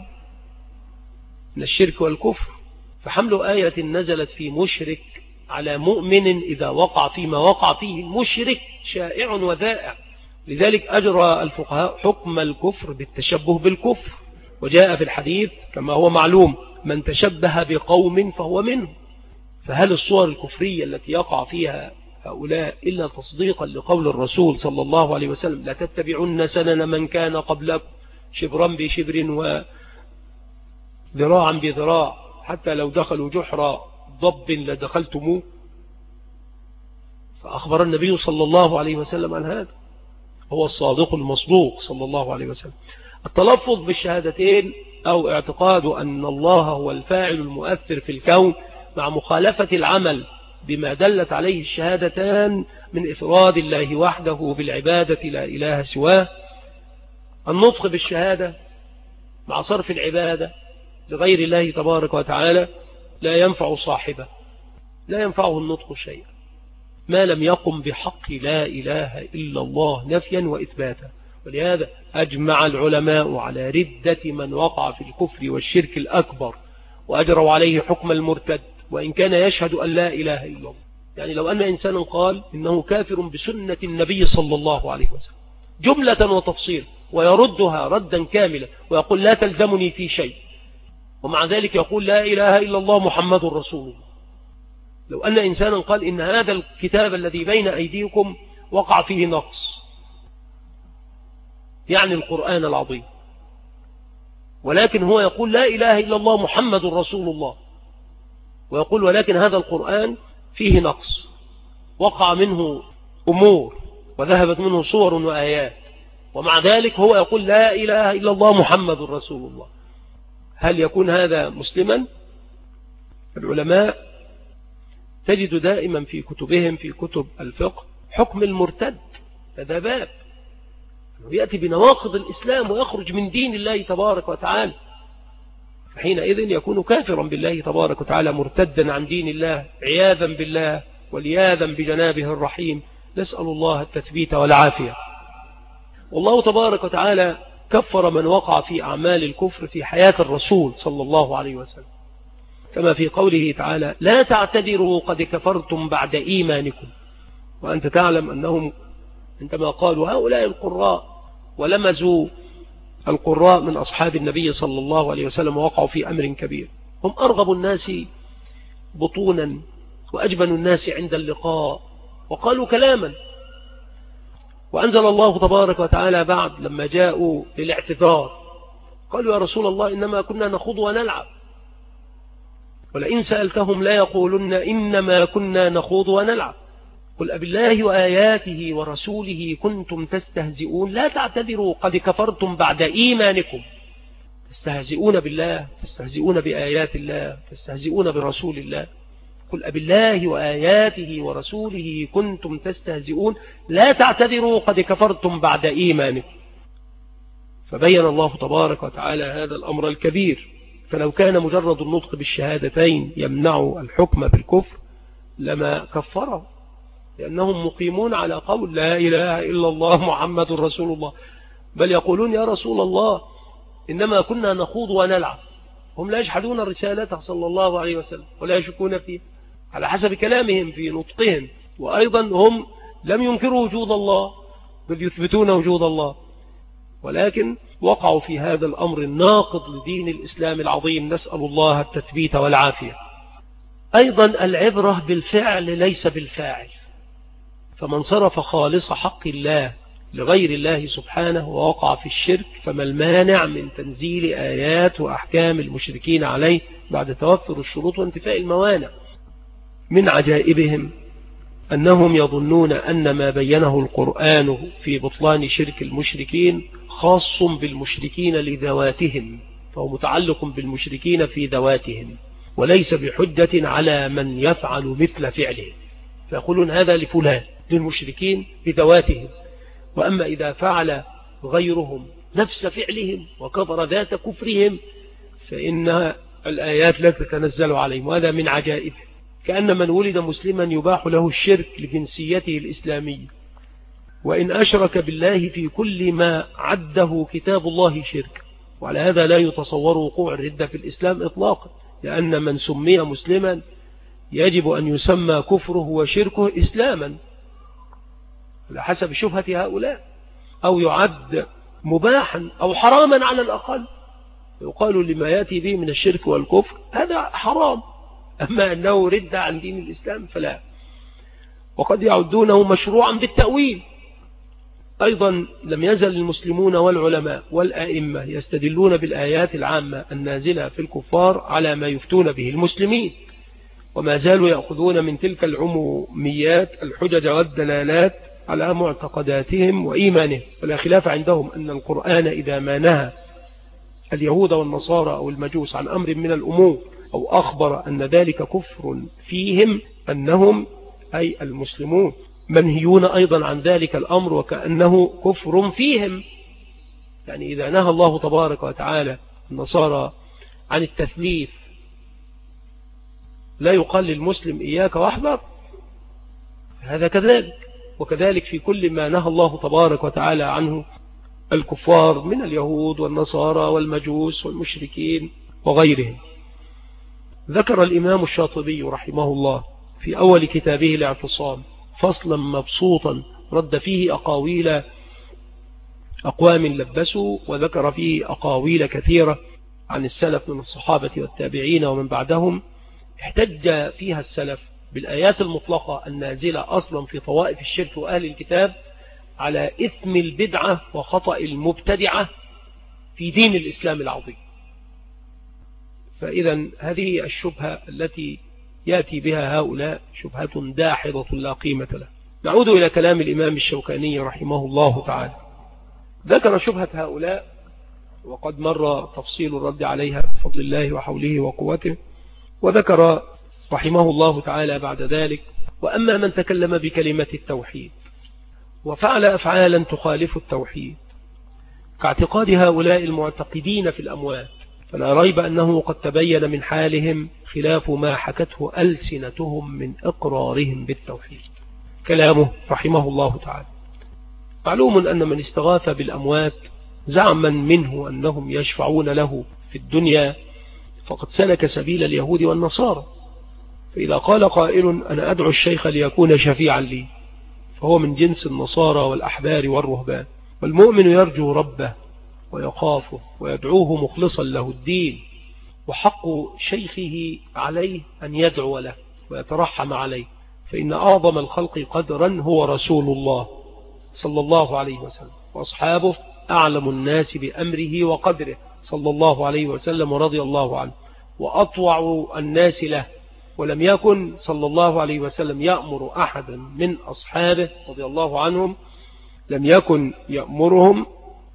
من الشرك والكفر؟ فحمل آية نزلت في مشرك على مؤمن إذا وقع فيما وقع فيه المشرك شائع وذائع. لذلك أجرى الفقهاء حكم الكفر بالتشبه بالكفر، وجاء في الحديث كما هو معلوم: من تشبه بقوم فهو منه. فهل الصور الكفرية التي يقع فيها هؤلاء إلا تصديقا لقول الرسول صلى الله عليه وسلم: لا تتبعن سنن من كان قبلكم شبرا بشبر وذراعا بذراع حتى لو دخلوا جحر ضب لدخلتموه؟ فأخبر النبي صلى الله عليه وسلم عن هذا، هو الصادق المصدوق صلى الله عليه وسلم. التلفظ بالشهادتين أو اعتقاد أن الله هو الفاعل المؤثر في الكون مع مخالفة العمل بما دلت عليه الشهادتان من إفراد الله وحده بالعبادة لا إله سواه. النطق بالشهادة مع صرف العبادة لغير الله تبارك وتعالى لا ينفع صاحبه، لا ينفعه النطق شيئا، ما لم يقم بحق لا إله إلا الله نفيا وإثباتا. ولهذا أجمع العلماء على ردة من وقع في الكفر والشرك الأكبر، وأجروا عليه حكم المرتد وإن كان يشهد أن لا إله إلا الله. يعني لو أن إنسانا قال إنه كافر بسنة النبي صلى الله عليه وسلم جملة وتفصيل ويردها ردا كاملا ويقول لا تلزمني في شيء، ومع ذلك يقول لا إله إلا الله محمد رسول الله. لو أن إنسانا قال إن هذا الكتاب الذي بين أيديكم وقع فيه نقص، يعني القرآن العظيم، ولكن هو يقول لا إله إلا الله محمد رسول الله، ويقول ولكن هذا القرآن فيه نقص، وقع منه أمور وذهبت منه صور وآيات، ومع ذلك هو يقول لا إله إلا الله محمد رسول الله، هل يكون هذا مسلما؟ العلماء تجد دائما في كتبهم في كتب الفقه حكم المرتد، هذا باب يأتي بنواقض الإسلام ويخرج من دين الله تبارك وتعالى، فحينئذ يكون كافرا بالله تبارك وتعالى مرتدا عن دين الله عياذا بالله ولياذا بجنابه الرحيم. نسأل الله التثبيت والعافية. والله تبارك وتعالى كفر من وقع في أعمال الكفر في حياة الرسول صلى الله عليه وسلم، كما في قوله تعالى لا تعتذروا قد كفرتم بعد إيمانكم. وأنت تعلم أنهم عندما قالوا هؤلاء القراء ولمزوا القراء من أصحاب النبي صلى الله عليه وسلم ووقعوا في أمر كبير، هم أرغب الناس بطونا وأجبن الناس عند اللقاء، وقالوا كلاما، وأنزل الله تبارك وتعالى بعد لما جاءوا للاعتذار قالوا يا رسول الله إنما كنا نخوض ونلعب، ولئن سألتهم لا يقولن إنما كنا نخوض ونلعب قل أبالله وآياته ورسوله كنتم تستهزئون لا تعتذروا قد كفرتم بعد إيمانكم. تستهزئون بالله، تستهزئون بآيات الله، تستهزئون برسول الله. قل أبالله وآياته ورسوله كنتم تستهزئون لا تعتذروا قد كفرتم بعد إيمانكم. فبين الله تبارك وتعالى هذا الأمر الكبير، فلو كان مجرد النطق بالشهادتين يمنع الحكم بالكفر لما كفره، لأنهم مقيمون على قول لا إله إلا الله محمد رسول الله، بل يقولون يا رسول الله إنما كنا نخوض ونلعب. هم لا يجحدون رسالته صلى الله عليه وسلم ولا يشكون فيه على حسب كلامهم في نطقهم، وأيضا هم لم ينكروا وجود الله بل يثبتون وجود الله، ولكن وقعوا في هذا الأمر الناقض لدين الإسلام العظيم. نسأل الله التثبيت والعافية. أيضا العبرة بالفعل ليس بالفاعل، فمن صرف خالص حق الله لغير الله سبحانه ووقع في الشرك فما المانع من تنزيل آيات وأحكام المشركين عليه بعد توفر الشروط وانتفاء الموانع. من عجائبهم أنهم يظنون أن ما بينه القرآن في بطلان شرك المشركين خاص بالمشركين لذواتهم، فهو متعلق بالمشركين في ذواتهم وليس بحجة على من يفعل مثل فعله، فيقولون هذا لفلان للمشركين بذواتهم، وأما إذا فعل غيرهم نفس فعلهم وكفر ذات كفرهم فإن الآيات لا تتنزل عليهم. وهذا من عجائبه، كأن من ولد مسلما يباح له الشرك لجنسيته الإسلامية، وإن أشرك بالله في كل ما عده كتاب الله شرك. وعلى هذا لا يتصور وقوع الردة في الإسلام إطلاقا، لأن من سمي مسلما يجب أن يسمى كفره وشركه إسلاما على حسب شبهة هؤلاء، أو يعد مباحا أو حراما على الأقل، يقال لما يأتي به من الشرك والكفر هذا حرام، أما أنه رد عن دين الإسلام فلا. وقد يعدونه مشروعا بالتأويل. أيضا لم يزل المسلمون والعلماء والآئمة يستدلون بالآيات العامة النازلة في الكفار على ما يفتون به المسلمين، وما زالوا يأخذون من تلك العموميات الحجج والدلالات على معتقداتهم وإيمانهم. ولا خلاف عندهم أن القرآن إذا ما نهى اليهود والنصارى أو المجوس عن أمر من الأمور أو أخبر أن ذلك كفر فيهم أنهم أي المسلمون منهيون أيضا عن ذلك الأمر وكأنه كفر فيهم. يعني إذا نهى الله تبارك وتعالى النصارى عن التثليث لا يقال للمسلم إياك واحذر، هذا كذلك، وكذلك في كل ما نهى الله تبارك وتعالى عنه الكفار من اليهود والنصارى والمجوس والمشركين وغيرهم. ذكر الإمام الشاطبي رحمه الله في أول كتابه الاعتصام فصلا مبسوطا رد فيه أقاويل أقوام لبسوا، وذكر فيه أقاويل كثيرة عن السلف من الصحابة والتابعين ومن بعدهم، احتج فيها السلف بالآيات المطلقة النازلة أصلا في طوائف الشرك وأهل الكتاب على إثم البدعة وخطأ المبتدعة في دين الإسلام العظيم. فإذا هذه الشبهة التي يأتي بها هؤلاء شبهة داحضة لا قيمة لها. نعود إلى كلام الإمام الشوكاني رحمه الله تعالى. ذكر شبهة هؤلاء وقد مر تفصيل الرد عليها بفضل الله وحوله وقوته، وذكر رحمه الله تعالى بعد ذلك: وأما من تكلم بكلمة التوحيد وفعل أفعالا تخالف التوحيد كاعتقاد هؤلاء المعتقدين في الأموات، فلا ريب أنه قد تبين من حالهم خلاف ما حكته ألسنتهم من إقرارهم بالتوحيد. كلامه رحمه الله تعالى: معلوم أن من استغاث بالأموات زعما منه أنهم يشفعون له في الدنيا فقد سلك سبيل اليهود والنصارى، فإذا قال قائل أنا أدعو الشيخ ليكون شفيعا لي فهو من جنس النصارى والأحبار والرهبان. والمؤمن يرجو ربه ويخافه ويدعوه مخلصا له الدين، وحق شيخه عليه أن يدعو له ويترحم عليه، فإن أعظم الخلق قدرا هو رسول الله صلى الله عليه وسلم، وأصحابه أعلم الناس بأمره وقدره صلى الله عليه وسلم ورضي الله عنه، وأطوع الناس له، ولم يكن صلى الله عليه وسلم يأمر أحدا من أصحابه رضي الله عنهم، لم يكن يأمرهم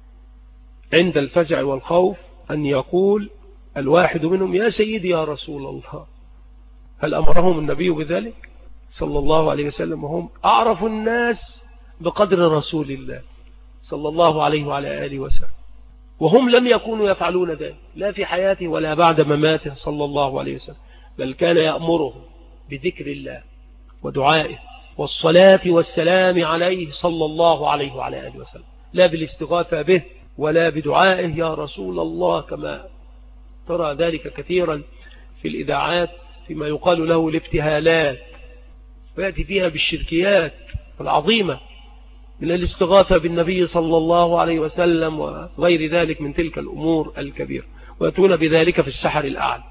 عند الفزع والخوف أن يقول الواحد منهم يا سيدي يا رسول الله. هل أمرهم النبي بذلك صلى الله عليه وسلم؟ وهم أعرف الناس بقدر رسول الله صلى الله عليه وعلى آله وسلم، وهم لم يكونوا يفعلون ذلك لا في حياته ولا بعد مماته صلى الله عليه وسلم، بل كان يأمرهم بذكر الله ودعائه والصلاة والسلام عليه صلى الله عليه وعلى آله وسلم، لا بالاستغاثة به ولا بدعائه يا رسول الله كما ترى ذلك كثيرا في الإذاعات فيما يقال له الابتهالات، ويأتي فيها بالشركيات العظيمة من الاستغاثة بالنبي صلى الله عليه وسلم وغير ذلك من تلك الأمور الكبيرة، ويأتون بذلك في السحر الأعلى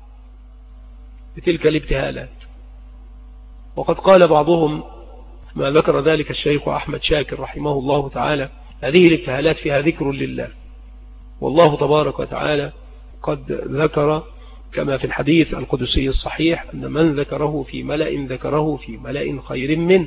بتلك الابتهالات. وقد قال بعضهم ما ذكر ذلك الشيخ أحمد شاكر رحمه الله تعالى: هذه الابتهالات فيها ذكر لله، والله تبارك وتعالى قد ذكر كما في الحديث القدسي الصحيح أن من ذكره في ملأ ذكره في ملأ خير منه،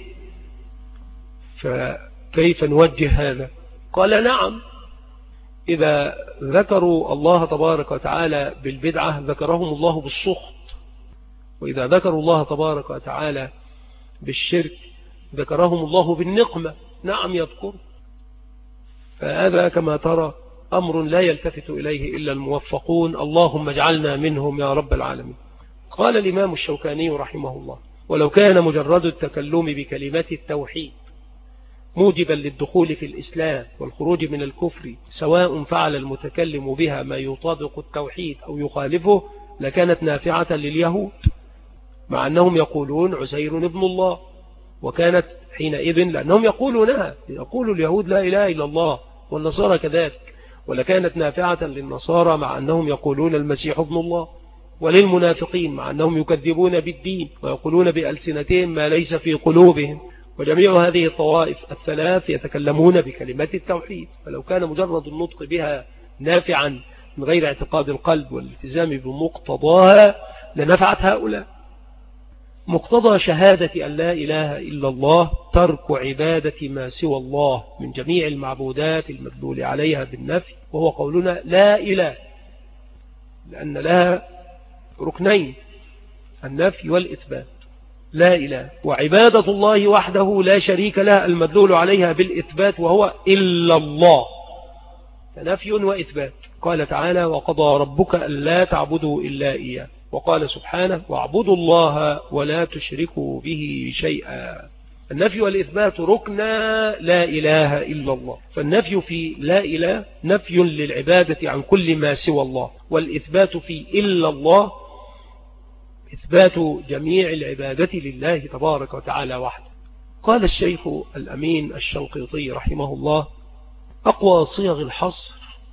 فكيف نوجه هذا؟ قال نعم، إذا ذكروا الله تبارك وتعالى بالبدعة ذكرهم الله بالسخط، وإذا ذكروا الله تبارك وتعالى بالشرك ذكرهم الله بالنقمة. نعم يذكر، فهذا كما ترى أمر لا يلتفت إليه إلا الموفقون، اللهم اجعلنا منهم يا رب العالمين. قال الإمام الشوكاني رحمه الله: ولو كان مجرد التكلم بكلمة التوحيد موجبا للدخول في الإسلام والخروج من الكفر، سواء فعل المتكلم بها ما يطابق التوحيد أو يخالفه، لكانت نافعة لليهود مع أنهم يقولون عزير ابن الله، وكانت حينئذ لأنهم يقولونها، يقول اليهود لا إله إلا الله والنصارى كذلك، ولكانت نافعة للنصارى مع أنهم يقولون المسيح ابن الله، وللمنافقين مع أنهم يكذبون بالدين ويقولون بألسنتهم ما ليس في قلوبهم. وجميع هذه الطوائف الثلاث يتكلمون بكلمات التوحيد، فلو كان مجرد النطق بها نافعا من غير اعتقاد القلب والالتزام بمقتضاها لنفعت هؤلاء. مقتضى شهادة أن لا إله إلا الله ترك عبادة ما سوى الله من جميع المعبودات المدلول عليها بالنفي، وهو قولنا لا إله، لأن لها ركنين النفي والإثبات. لا إله وعبادة الله وحده لا شريك له المدلول عليها بالإثبات وهو إلا الله، فنفي وإثبات. قال تعالى: وقضى ربك ألا تعبدوا إلا إياه، وقال سبحانه: واعبدوا الله ولا تشركوا به شيئا. النفي والإثبات ركنا لا إله إلا الله. فالنفي في لا إله نفي للعبادة عن كل ما سوى الله، والإثبات في إلا الله إثبات جميع العبادة لله تبارك وتعالى وحده. قال الشيخ الأمين الشنقيطي رحمه الله: أقوى صيغ الحصر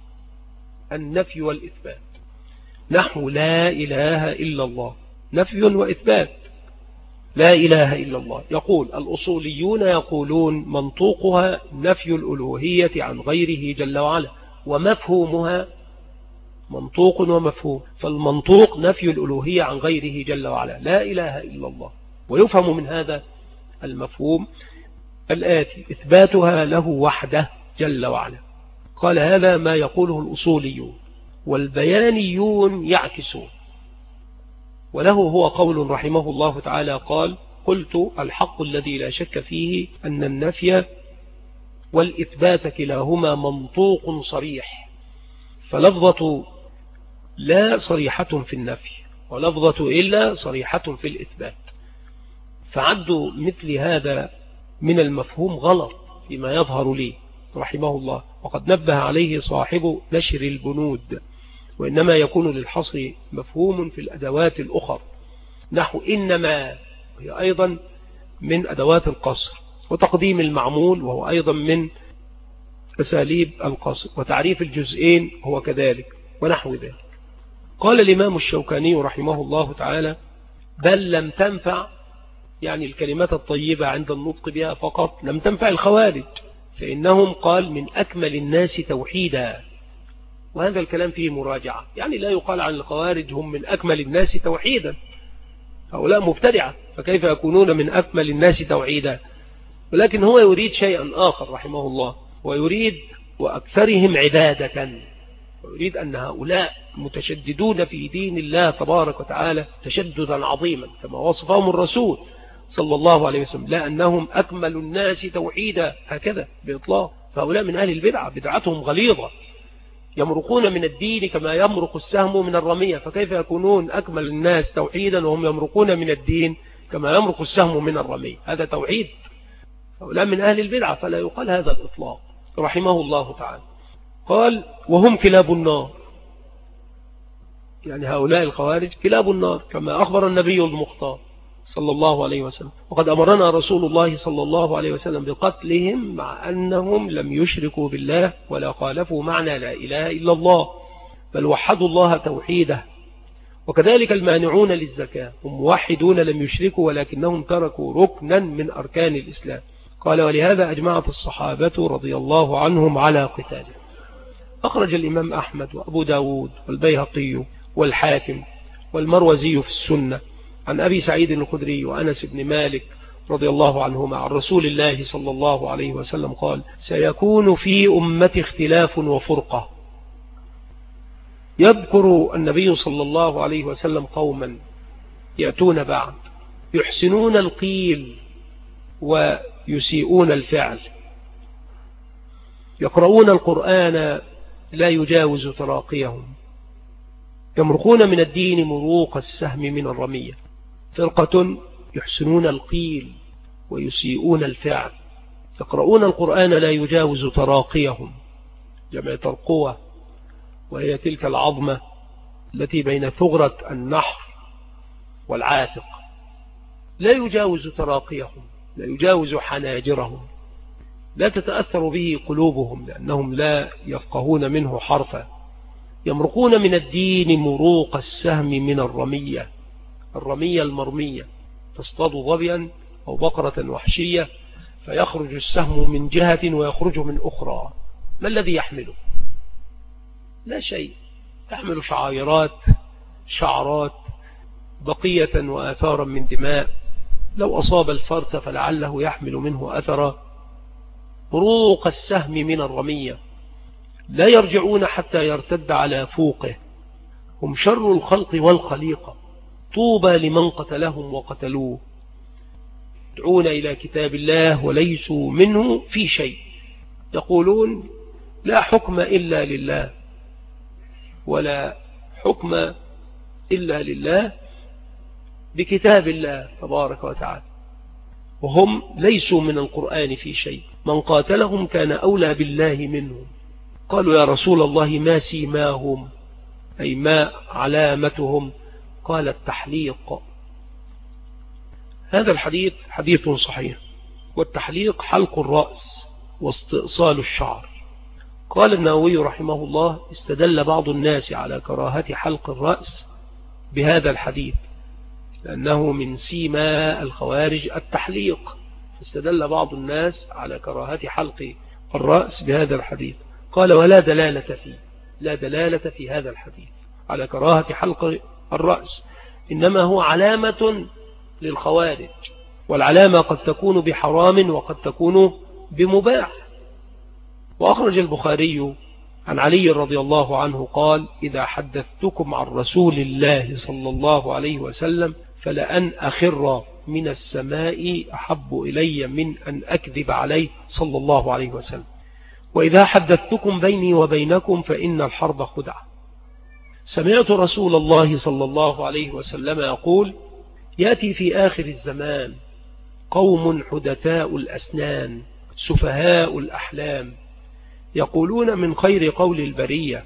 النفي والإثبات، نحو لا إله إلا الله، نفي وإثبات. لا إله إلا الله، يقول الأصوليون يقولون منطوقها نفي الألوهية عن غيره جل وعلا، ومفهومها منطوق ومفهوم. فالمنطوق نفي الألوهية عن غيره جل وعلا، لا إله إلا الله. ويفهم من هذا المفهوم الآتي: إثباتها له وحده جل وعلا. قال هذا ما يقوله الأصوليون، والبيانيون يعكسون. وله هو قول رحمه الله تعالى قال: قلت الحق الذي لا شك فيه أن النفي والإثبات كلاهما منطوق صريح، فلفظة لا صريحة في النفي، ولفظة إلا صريحة في الإثبات. فعدوا مثل هذا من المفهوم غلط فيما يظهر لي رحمه الله، وقد نبه عليه صاحب نشر البنود. وإنما يكون للحصر مفهوم في الأدوات الأخر، نحو إنما، وهي أيضا من أدوات القصر، وتقديم المعمول وهو أيضا من أساليب القصر، وتعريف الجزئين هو كذلك، ونحو ذلك. قال الإمام الشوكاني رحمه الله تعالى: بل لم تنفع، يعني الكلمات الطيبة عند النطق بها فقط، لم تنفع الخوارج، فإنهم قال من أكمل الناس توحيدا. وهذا الكلام فيه مراجعة، يعني لا يقال عن الخوارج هم من أكمل الناس توحيدا، هؤلاء مبتدعة، فكيف يكونون من أكمل الناس توحيدا؟ ولكن هو يريد شيئا آخر رحمه الله، ويريد وأكثرهم عبادة، ويريد أن هؤلاء متشددون في دين الله تبارك وتعالى تشددا عظيما كما وصفهم الرسول صلى الله عليه وسلم، لا أنهم أكمل الناس توحيدا هكذا بإطلاق. فهؤلاء من أهل البدعة، بدعتهم غليظة، يمرقون من الدين كما يمرق السهم من الرمية، فكيف يكونون أكمل الناس توحيدا وهم يمرقون من الدين كما يمرق السهم من الرمية؟ هذا توحيد. هؤلاء من أهل البدعة، فلا يقال هذا الإطلاق رحمه الله تعالى. قال: وهم كلاب النار، يعني هؤلاء الخوارج كلاب النار كما أخبر النبي المختار صلى الله عليه وسلم، وقد أمرنا رسول الله صلى الله عليه وسلم بقتلهم مع أنهم لم يشركوا بالله ولا خالفوا معنى لا إله إلا الله، بل وحدوا الله توحيده. وكذلك المانعون للزكاة هم موحدون لم يشركوا ولكنهم تركوا ركنا من أركان الإسلام. قال: ولهذا أجمعت الصحابة رضي الله عنهم على قتاله. أخرج الإمام أحمد وأبو داود والبيهقي والحاكم والمروزي في السنة عن أبي سعيد الخدري وأنس بن مالك رضي الله عنهما عن رسول الله صلى الله عليه وسلم قال: سيكون في أمة اختلاف وفرقة. يذكر النبي صلى الله عليه وسلم قوما يأتون بعد يحسنون القيل ويسيئون الفعل، يقرؤون القرآن لا يجاوز تراقيهم، يمرقون من الدين مروق السهم من الرمية. فرقة يحسنون القيل ويسيئون الفعل، يقرؤون القرآن لا يجاوز تراقيهم، جمع ترقوة، وهي تلك العظمة التي بين ثغرة النحر والعاتق، لا يجاوز تراقيهم، لا يجاوز حناجرهم، لا تتأثر به قلوبهم لأنهم لا يفقهون منه حرفا. يمرقون من الدين مروق السهم من الرمية، الرمية المرمية، تصطاد ظبيا أو بقرة وحشية فيخرج السهم من جهة ويخرج من أخرى، ما الذي يحمله؟ لا شيء، يحمل شعرات بقية وآثارا من دماء، لو أصاب الفرث فلعله يحمل منه أثرا. مروق السهم من الرمية، لا يرجعون حتى يرتد على فوقه، هم شر الخلق والخليقة، طوبى لمن قتلهم وقتلوه. يدعون إلى كتاب الله وليسوا منه في شيء، يقولون لا حكم إلا لله، ولا حكم إلا لله بكتاب الله تبارك وتعالى. وهم ليسوا من القرآن في شيء، من قاتلهم كان أولى بالله منهم. قالوا يا رسول الله ما سيماهم، أي ما علامتهم؟ قال التحليق. هذا الحديث حديث صحيح، والتحليق حلق الرأس واستئصال الشعر. قال النووي رحمه الله استدل بعض الناس على كراهة حلق الرأس بهذا الحديث، لأنه من سيما الخوارج التحليق، فاستدل بعض الناس على كراهة حلق الرأس بهذا الحديث. قال ولا دلالة فيه، لا دلالة في هذا الحديث على كراهة حلق الرأس، إنما هو علامة للخوارج، والعلامة قد تكون بحرام وقد تكون بمباح. وأخرج البخاري عن علي رضي الله عنه قال إذا حدثتكم عن رسول الله صلى الله عليه وسلم فلأن أخر من السماء أحب إلي من أن أكذب عليه صلى الله عليه وسلم، وإذا حدثتكم بيني وبينكم فإن الحرب خدعة. سمعت رسول الله صلى الله عليه وسلم يقول يأتي في آخر الزمان قوم حدثاء الأسنان سفهاء الأحلام، يقولون من خير قول البرية،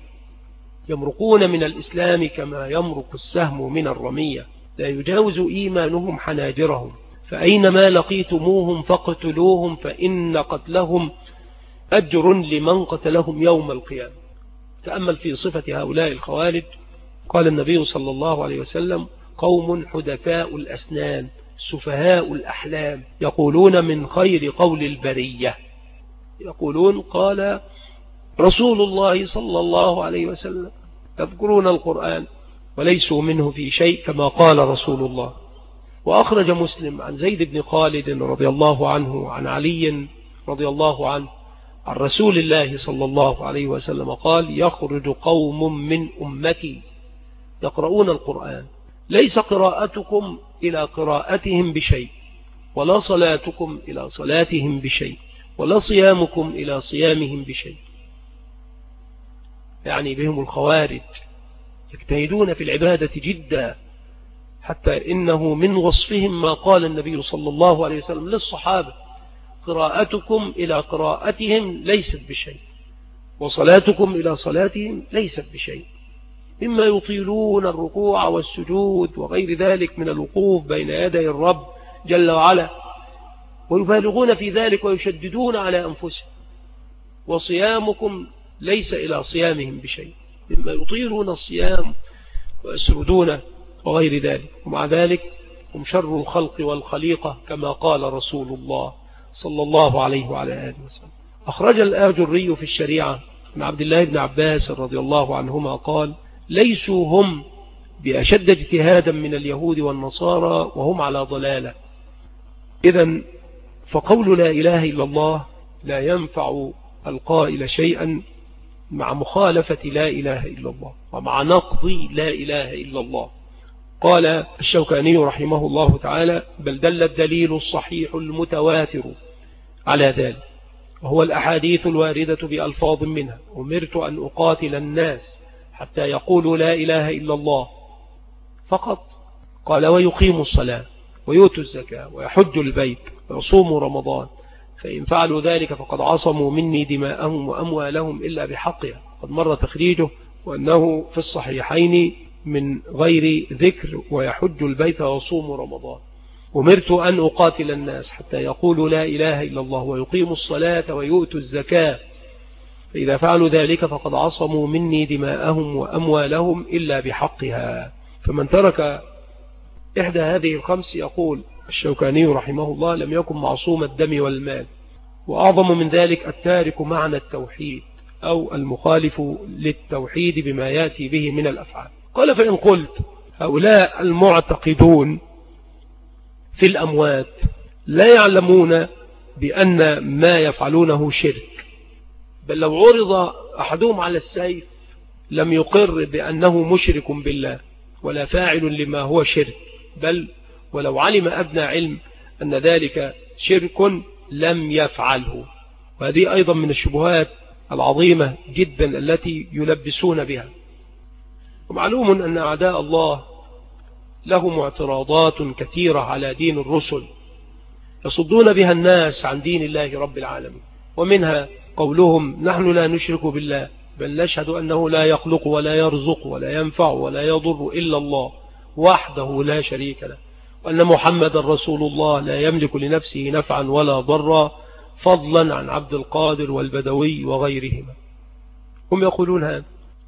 يمرقون من الإسلام كما يمرق السهم من الرمية، لا يجاوز إيمانهم حناجرهم، فأينما لقيتموهم فاقتلوهم فإن قتلهم أجر لمن قتلهم يوم القيامة. تأمل في صفة هؤلاء الخوارج. قال النبي صلى الله عليه وسلم قوم حدثاء الأسنان سفهاء الأحلام، يقولون من خير قول البرية. يقولون قال رسول الله صلى الله عليه وسلم، يذكرون القرآن وليسوا منه في شيء كما قال رسول الله. وأخرج مسلم عن زيد بن خالد رضي الله عنه عن علي رضي الله عنه عن رسول الله صلى الله عليه وسلم قال يخرج قوم من أمتي يقرؤون القرآن ليس قراءتكم إلى قراءتهم بشيء، ولا صلاتكم إلى صلاتهم بشيء، ولا صيامكم إلى صيامهم بشيء. يعني بهم الخوارج، يجتهدون في العبادة جدا، حتى إنه من وصفهم ما قال النبي صلى الله عليه وسلم للصحابة قراءتكم إلى قراءتهم ليست بشيء، وصلاتكم إلى صلاتهم ليست بشيء، مما يطيلون الركوع والسجود وغير ذلك من الوقوف بين يدي الرب جل وعلا، ويبالغون في ذلك ويشددون على أنفسهم. وصيامكم ليس إلى صيامهم بشيء، مما يطيلون الصيام ويسردون وغير ذلك، ومع ذلك هم شر الخلق والخليقة كما قال رسول الله صلى الله عليه وعلى آله وسلم. أخرج الآجري في الشريعة من عبد الله بن عباس رضي الله عنهما قال ليسوا هم بأشد اجتهادا من اليهود والنصارى وهم على ضلالة. إذن فقول لا إله إلا الله لا ينفع القائل شيئا مع مخالفة لا إله إلا الله ومع نقض لا إله إلا الله. قال الشوكاني رحمه الله تعالى بل دل الدليل الصحيح المتواتر على ذلك، وهو الأحاديث الواردة بألفاظ منها أمرت أن أقاتل الناس حتى يقولوا لا إله إلا الله فقط. قال ويقيموا الصلاة ويؤتوا الزكاة ويحجوا البيت ويصوموا رمضان، فإن فعلوا ذلك فقد عصموا مني دماءهم وأموالهم إلا بحقها. قد مر تخريجه وأنه في الصحيحين من غير ذكر ويحج البيت ويصوم رمضان. أمرت أن أقاتل الناس حتى يقولوا لا إله إلا الله ويقيموا الصلاة ويؤتوا الزكاة، فإذا فعلوا ذلك فقد عصموا مني دماءهم وأموالهم إلا بحقها. فمن ترك إحدى هذه الخمس يقول الشوكاني رحمه الله لم يكن معصوم الدم والمال. وأعظم من ذلك التارك معنى التوحيد أو المخالف للتوحيد بما يأتي به من الأفعال. قال فإن قلت هؤلاء المعتقدون في الأموات لا يعلمون بأن ما يفعلونه شرك، بل لو عرض أحدهم على السيف لم يقر بأنه مشرك بالله ولا فاعل لما هو شرك، بل ولو علم أدنى علم أن ذلك شرك لم يفعله. وهذه أيضا من الشبهات العظيمة جدا التي يلبسون بها. ومعلوم أن أعداء الله لهم اعتراضات كثيرة على دين الرسل، يصدون بها الناس عن دين الله رب العالمين. ومنها قولهم نحن لا نشرك بالله بل نشهد أنه لا يخلق ولا يرزق ولا ينفع ولا يضر إلا الله وحده لا شريك له، وأن محمد رسول الله لا يملك لنفسه نفعا ولا ضرا فضلا عن عبد القادر والبدوي وغيرهما. هم يقولون هذا.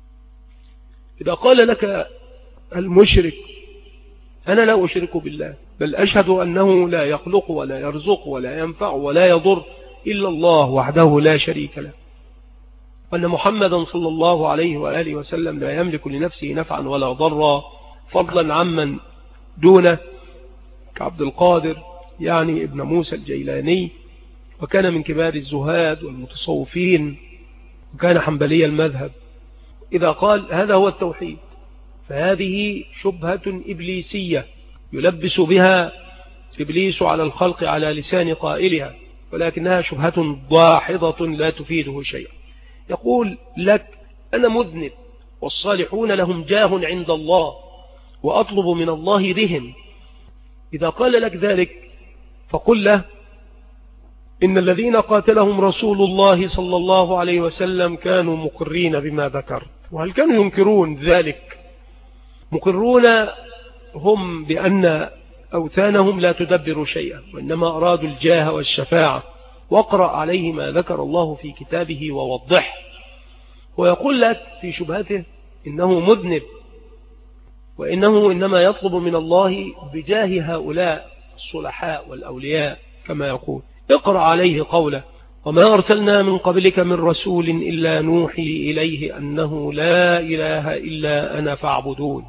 إذا قال لك المشرك أنا لا أشرك بالله بل أشهد أنه لا يخلق ولا يرزق ولا ينفع ولا يضر إلا الله وحده لا شريك له، وأن محمدا صلى الله عليه وآله وسلم لا يملك لنفسه نفعا ولا ضرا فضلا عمن دونه كعبد القادر يعني ابن موسى الجيلاني، وكان من كبار الزهاد والمتصوفين وكان حنبلي المذهب. إذا قال هذا هو التوحيد فهذه شبهة إبليسية يلبس بها إبليس على الخلق على لسان قائلها، ولكنها شبهة ضاحضة لا تفيده شيئا. يقول لك أنا مذنب والصالحون لهم جاه عند الله وأطلب من الله بهم. إذا قال لك ذلك فقل له إن الذين قاتلهم رسول الله صلى الله عليه وسلم كانوا مقرين بما ذكرت. وهل كانوا ينكرون ذلك؟ مقرون هم بأن أوثانهم لا تدبر شيئا وإنما أرادوا الجاه والشفاعة، واقرأ عليه ما ذكر الله في كتابه ووضح. ويقول لك في شبهته إنه مذنب وإنه إنما يطلب من الله بجاه هؤلاء الصلحاء والأولياء كما يقول. اقرأ عليه قوله وما أرسلنا من قبلك من رسول إلا نوحي إليه أنه لا إله إلا أنا فاعبدون.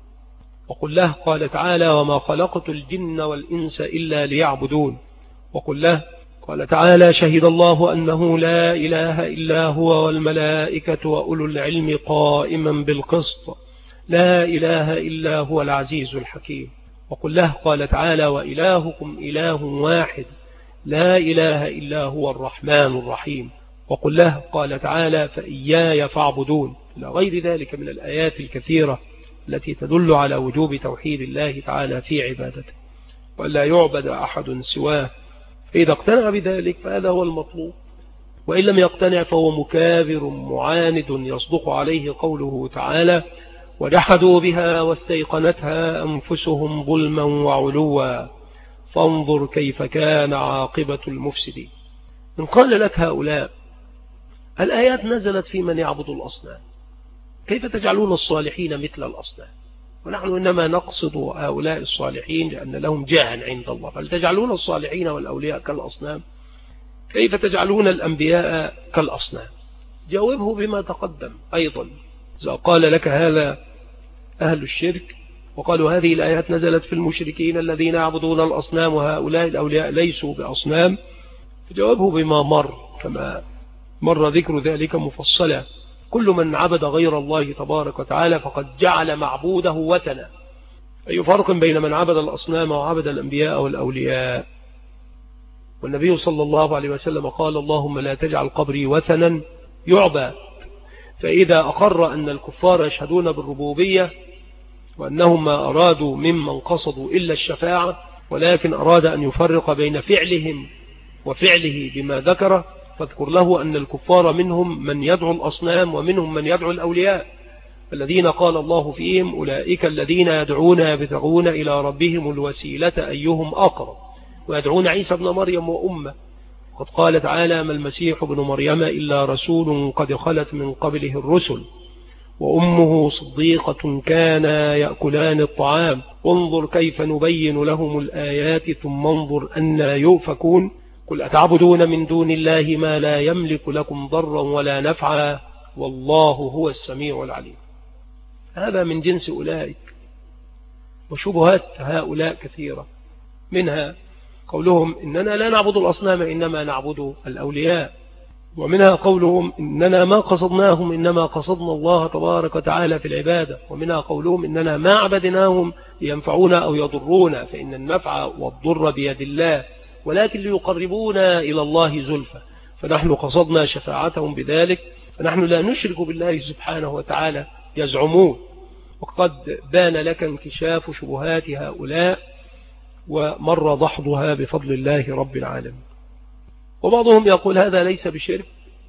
وقل له قال تعالى وما خلقت الجن والإنس إلا ليعبدون. وقل له قال تعالى شهد الله أنه لا إله إلا هو والملائكة وأولو العلم قائما بالقسط لا إله إلا هو العزيز الحكيم. وقل له قال تعالى وإلهكم إله واحد لا إله إلا هو الرحمن الرحيم. وقل له قال تعالى فإياي فاعبدون، إلى غير ذلك من الآيات الكثيرة التي تدل على وجوب توحيد الله تعالى في عبادته ولا يعبد أحد سواه. فإذا اقتنع بذلك فهذا هو المطلوب، وإن لم يقتنع فهو مكابر معاند يصدق عليه قوله تعالى وجحدوا بها واستيقنتها أنفسهم ظلما وعلوا فانظر كيف كان عاقبة المفسدين. إن قال لك هؤلاء الآيات نزلت في من يعبد الأصنام، كيف تجعلون الصالحين مثل الأصنام؟ ونحن إنما نقصد هؤلاء الصالحين لأن لهم جاه عند الله، هل تجعلون الصالحين والأولياء كالأصنام؟ كيف تجعلون الأنبياء كالأصنام؟ جاوبه بما تقدم. أيضا إذا قال لك هذا أهل الشرك وقالوا هذه الآيات نزلت في المشركين الذين يعبدون الأصنام وهؤلاء الأولياء ليسوا بأصنام، فجاوبه بما مر كما مر ذكر ذلك مفصلا. كل من عبد غير الله تبارك وتعالى فقد جعل معبوده وثنا. أي فرق بين من عبد الأصنام وعبد الأنبياء والأولياء؟ والنبي صلى الله عليه وسلم قال اللهم لا تجعل قبري وثنا يعبد. فإذا أقر أن الكفار يشهدون بالربوبية وأنهم ما أرادوا ممن قصدوا إلا الشفاعة، ولكن أراد أن يفرق بين فعلهم وفعله بما ذكره، فاذكر له أن الكفار منهم من يدعو الأصنام ومنهم من يدعو الأولياء، الذين قال الله فيهم أولئك الذين يدعون يبتغون إلى ربهم الوسيلة أيهم أقرب ويدعون عيسى ابن مريم وأمه. قد قال تعالى ما المسيح ابن مريم إلا رسول قد خلت من قبله الرسل وأمه صديقة كانا يأكلان الطعام وانظر كيف نبين لهم الآيات ثم انظر أنا يؤفكون. قل أتعبدون من دون الله ما لا يملك لكم ضرا ولا نفعا والله هو السميع العليم. هذا من جنس أولئك. وشبهات هؤلاء كثيرة، منها قولهم إننا لا نعبد الأصنام إنما نعبد الأولياء، ومنها قولهم إننا ما قصدناهم إنما قصدنا الله تبارك وتعالى في العبادة، ومنها قولهم إننا ما عبدناهم لينفعونا أو يضرونا فإن النفع والضر بيد الله ولكن ليقربونا إلى الله زلفى، فنحن قصدنا شفاعتهم بذلك، فنحن لا نشرك بالله سبحانه وتعالى يزعمون. وقد بان لك انكشاف شبهات هؤلاء ومر دحضها بفضل الله رب العالمين. وبعضهم يقول هذا ليس بشرك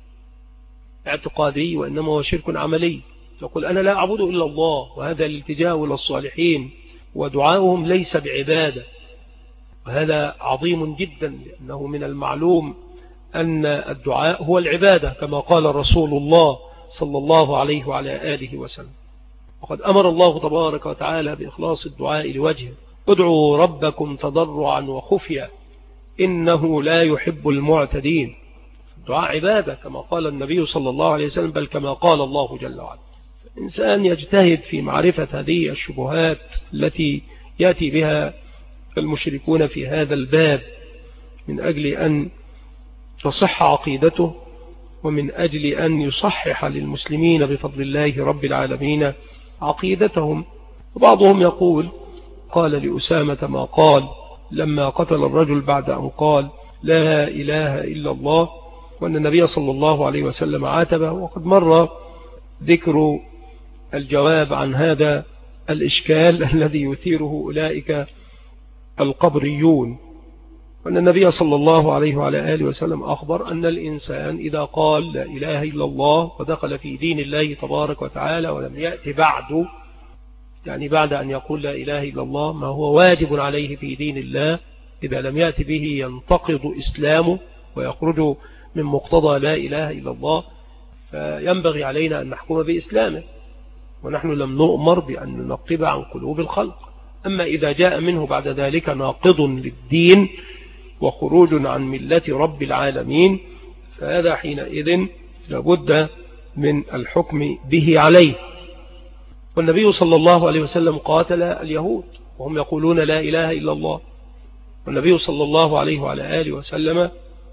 اعتقادي وإنما هو شرك عملي، يقول أنا لا أعبد إلا الله، وهذا الالتجاء إلى الصالحين ودعاؤهم ليس بعبادة، وهذا عظيم جدا، لأنه من المعلوم أن الدعاء هو العبادة كما قال رسول الله صلى الله عليه وعلى آله وسلم. وقد أمر الله تبارك وتعالى بإخلاص الدعاء لوجهه: ادعوا ربكم تضرعا وخفيا إنه لا يحب المعتدين. الدعاء عبادة كما قال النبي صلى الله عليه وسلم، بل كما قال الله جل وعلا. الإنسان يجتهد في معرفة هذه الشبهات التي يأتي بها المشركون في هذا الباب من أجل أن تصح عقيدته، ومن أجل أن يصحح للمسلمين بفضل الله رب العالمين عقيدتهم. وبعضهم يقول قال لأسامة ما قال لما قتل الرجل بعد أن قال لا إله إلا الله، وأن النبي صلى الله عليه وسلم عاتبه. وقد مر ذكر الجواب عن هذا الإشكال الذي يثيره أولئك القبريون، وأن النبي صلى الله عليه وعلى آله وسلم أخبر أن الإنسان إذا قال لا إله إلا الله ودخل في دين الله تبارك وتعالى ولم يأتي بعد، يعني بعد أن يقول لا إله إلا الله ما هو واجب عليه في دين الله، إذا لم يأتي به ينتقض إسلامه ويخرج من مقتضى لا إله إلا الله، فينبغي علينا أن نحكم بإسلامه، ونحن لم نؤمر بأن ننقب عن قلوب الخلق. أما إذا جاء منه بعد ذلك ناقض للدين وخروج عن ملة رب العالمين، فهذا حينئذ لابد من الحكم به عليه. والنبي صلى الله عليه وسلم قاتل اليهود وهم يقولون لا إله إلا الله، والنبي صلى الله عليه وعلى آله وسلم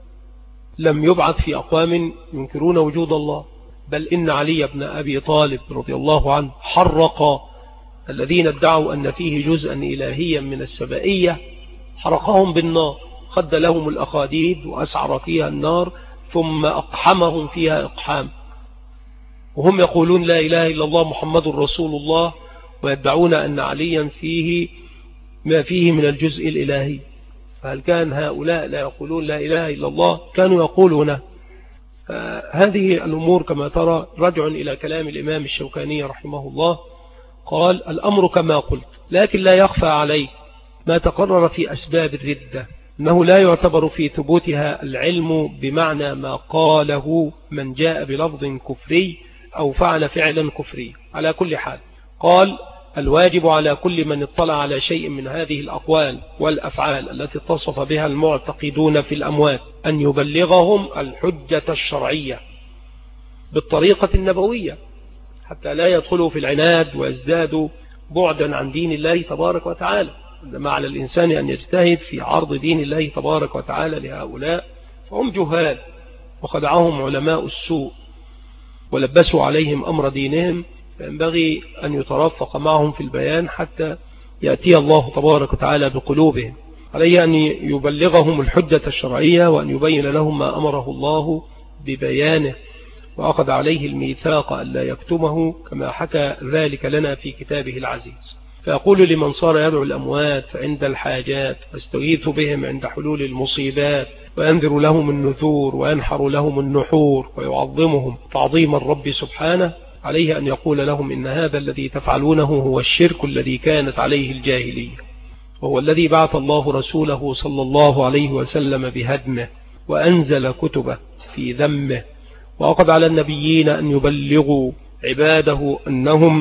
لم يبعث في أقوام ينكرون وجود الله، بل إن علي بن أبي طالب رضي الله عنه حرق الذين ادعوا أن فيه جزءا إلهيا من السبائية، حرقهم بالنار، خد لهم الأخاديد وأسعر فيها النار ثم أقحمهم فيها إقحام، وهم يقولون لا إله إلا الله محمد رسول الله، ويدعون أن عليا فيه ما فيه من الجزء الإلهي. فهل كان هؤلاء لا يقولون لا إله إلا الله؟ كانوا يقولون. هذه الأمور كما ترى رجع إلى كلام الإمام الشوكاني رحمه الله، قال الأمر كما قلت، لكن لا يخفى عليه ما تقرر في أسباب الردة، أنه لا يعتبر في ثبوتها العلم بمعنى ما قاله من جاء بلفظ كفري أو فعل فعلا كفري. على كل حال قال الواجب على كل من اطلع على شيء من هذه الأقوال والأفعال التي اتصف بها المعتقدون في الأموات أن يبلغهم الحجة الشرعية بالطريقة النبوية، حتى لا يدخلوا في العناد ويزدادوا بعدا عن دين الله تبارك وتعالى. إنما على الإنسان أن يجتهد في عرض دين الله تبارك وتعالى لهؤلاء، فهم جهال وخدعهم علماء السوء ولبسوا عليهم أمر دينهم، فينبغي أن يترفق معهم في البيان حتى يأتي الله تبارك وتعالى بقلوبهم. عليه أن يبلغهم الحجة الشرعية وأن يبين لهم ما أمره الله ببيانه، وأخذ عليه الميثاق ألا يكتمه كما حكى ذلك لنا في كتابه العزيز. فيقول لمن صار يدعو الأموات عند الحاجات ويستغيث بهم عند حلول المصيبات وينذر لهم النذور وينحر لهم النحور ويعظمهم تعظيم الرب سبحانه، عليه أن يقول لهم إن هذا الذي تفعلونه هو الشرك الذي كانت عليه الجاهلية، وهو الذي بعث الله رسوله صلى الله عليه وسلم بهدمه وأنزل كتبه في ذمه، وأقض على النبيين أن يبلغوا عباده أنهم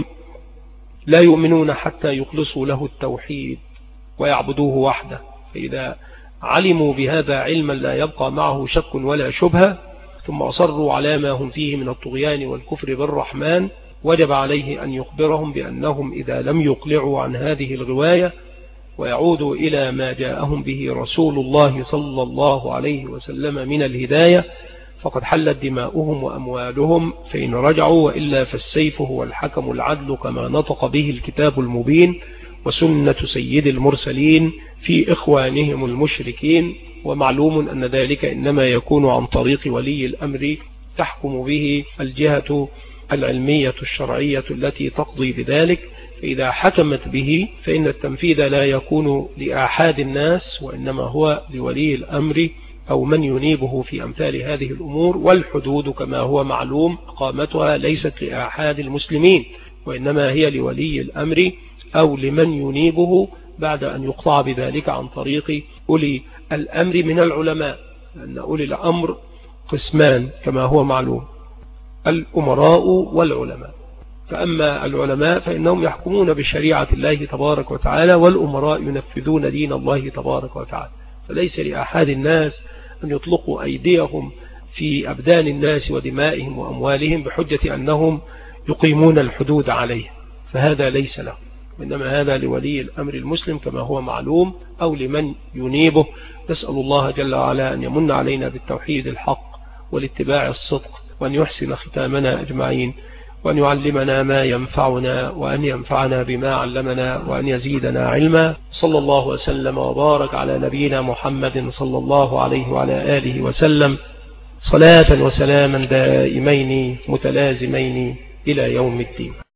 لا يؤمنون حتى يخلصوا له التوحيد ويعبدوه وحده. فإذا علموا بهذا علما لا يبقى معه شك ولا شبهة، ثم أصروا على ما هم فيه من الطغيان والكفر بالرحمن، وجب عليه أن يخبرهم بأنهم إذا لم يقلعوا عن هذه الغواية ويعودوا إلى ما جاءهم به رسول الله صلى الله عليه وسلم من الهداية، فقد حلت دماؤهم وأموالهم فإن رجعوا، وإلا فالسيف هو الحكم العدل كما نطق به الكتاب المبين وسنة سيد المرسلين في إخوانهم المشركين. ومعلوم أن ذلك إنما يكون عن طريق ولي الأمر تحكم به الجهة العلمية الشرعية التي تقضي بذلك، فإذا حكمت به فإن التنفيذ لا يكون لآحاد الناس، وإنما هو لولي الأمر أو من ينيبه في أمثال هذه الأمور. والحدود كما هو معلوم إقامتها ليست لآحاد المسلمين، وإنما هي لولي الأمر أو لمن ينيبه بعد أن يقطع بذلك عن طريق أولي الأمر من العلماء، لأن أولي الأمر قسمان كما هو معلوم، الأمراء والعلماء. فأما العلماء فإنهم يحكمون بشريعة الله تبارك وتعالى، والأمراء ينفذون دين الله تبارك وتعالى. فليس لأحد الناس أن يطلقوا أيديهم في أبدان الناس ودمائهم وأموالهم بحجة أنهم يقيمون الحدود عليه، فهذا ليس له، وإنما هذا لولي الأمر المسلم كما هو معلوم أو لمن ينيبه. نسأل الله جل وعلا أن يمن علينا بالتوحيد الحق والاتباع الصدق، وأن يحسن ختامنا أجمعين، وأن يعلمنا ما ينفعنا، وأن ينفعنا بما علمنا، وأن يزيدنا علما. صلى الله وسلم وبارك على نبينا محمد صلى الله عليه وعلى آله وسلم، صلاة وسلاما دائمين متلازمين إلى يوم الدين.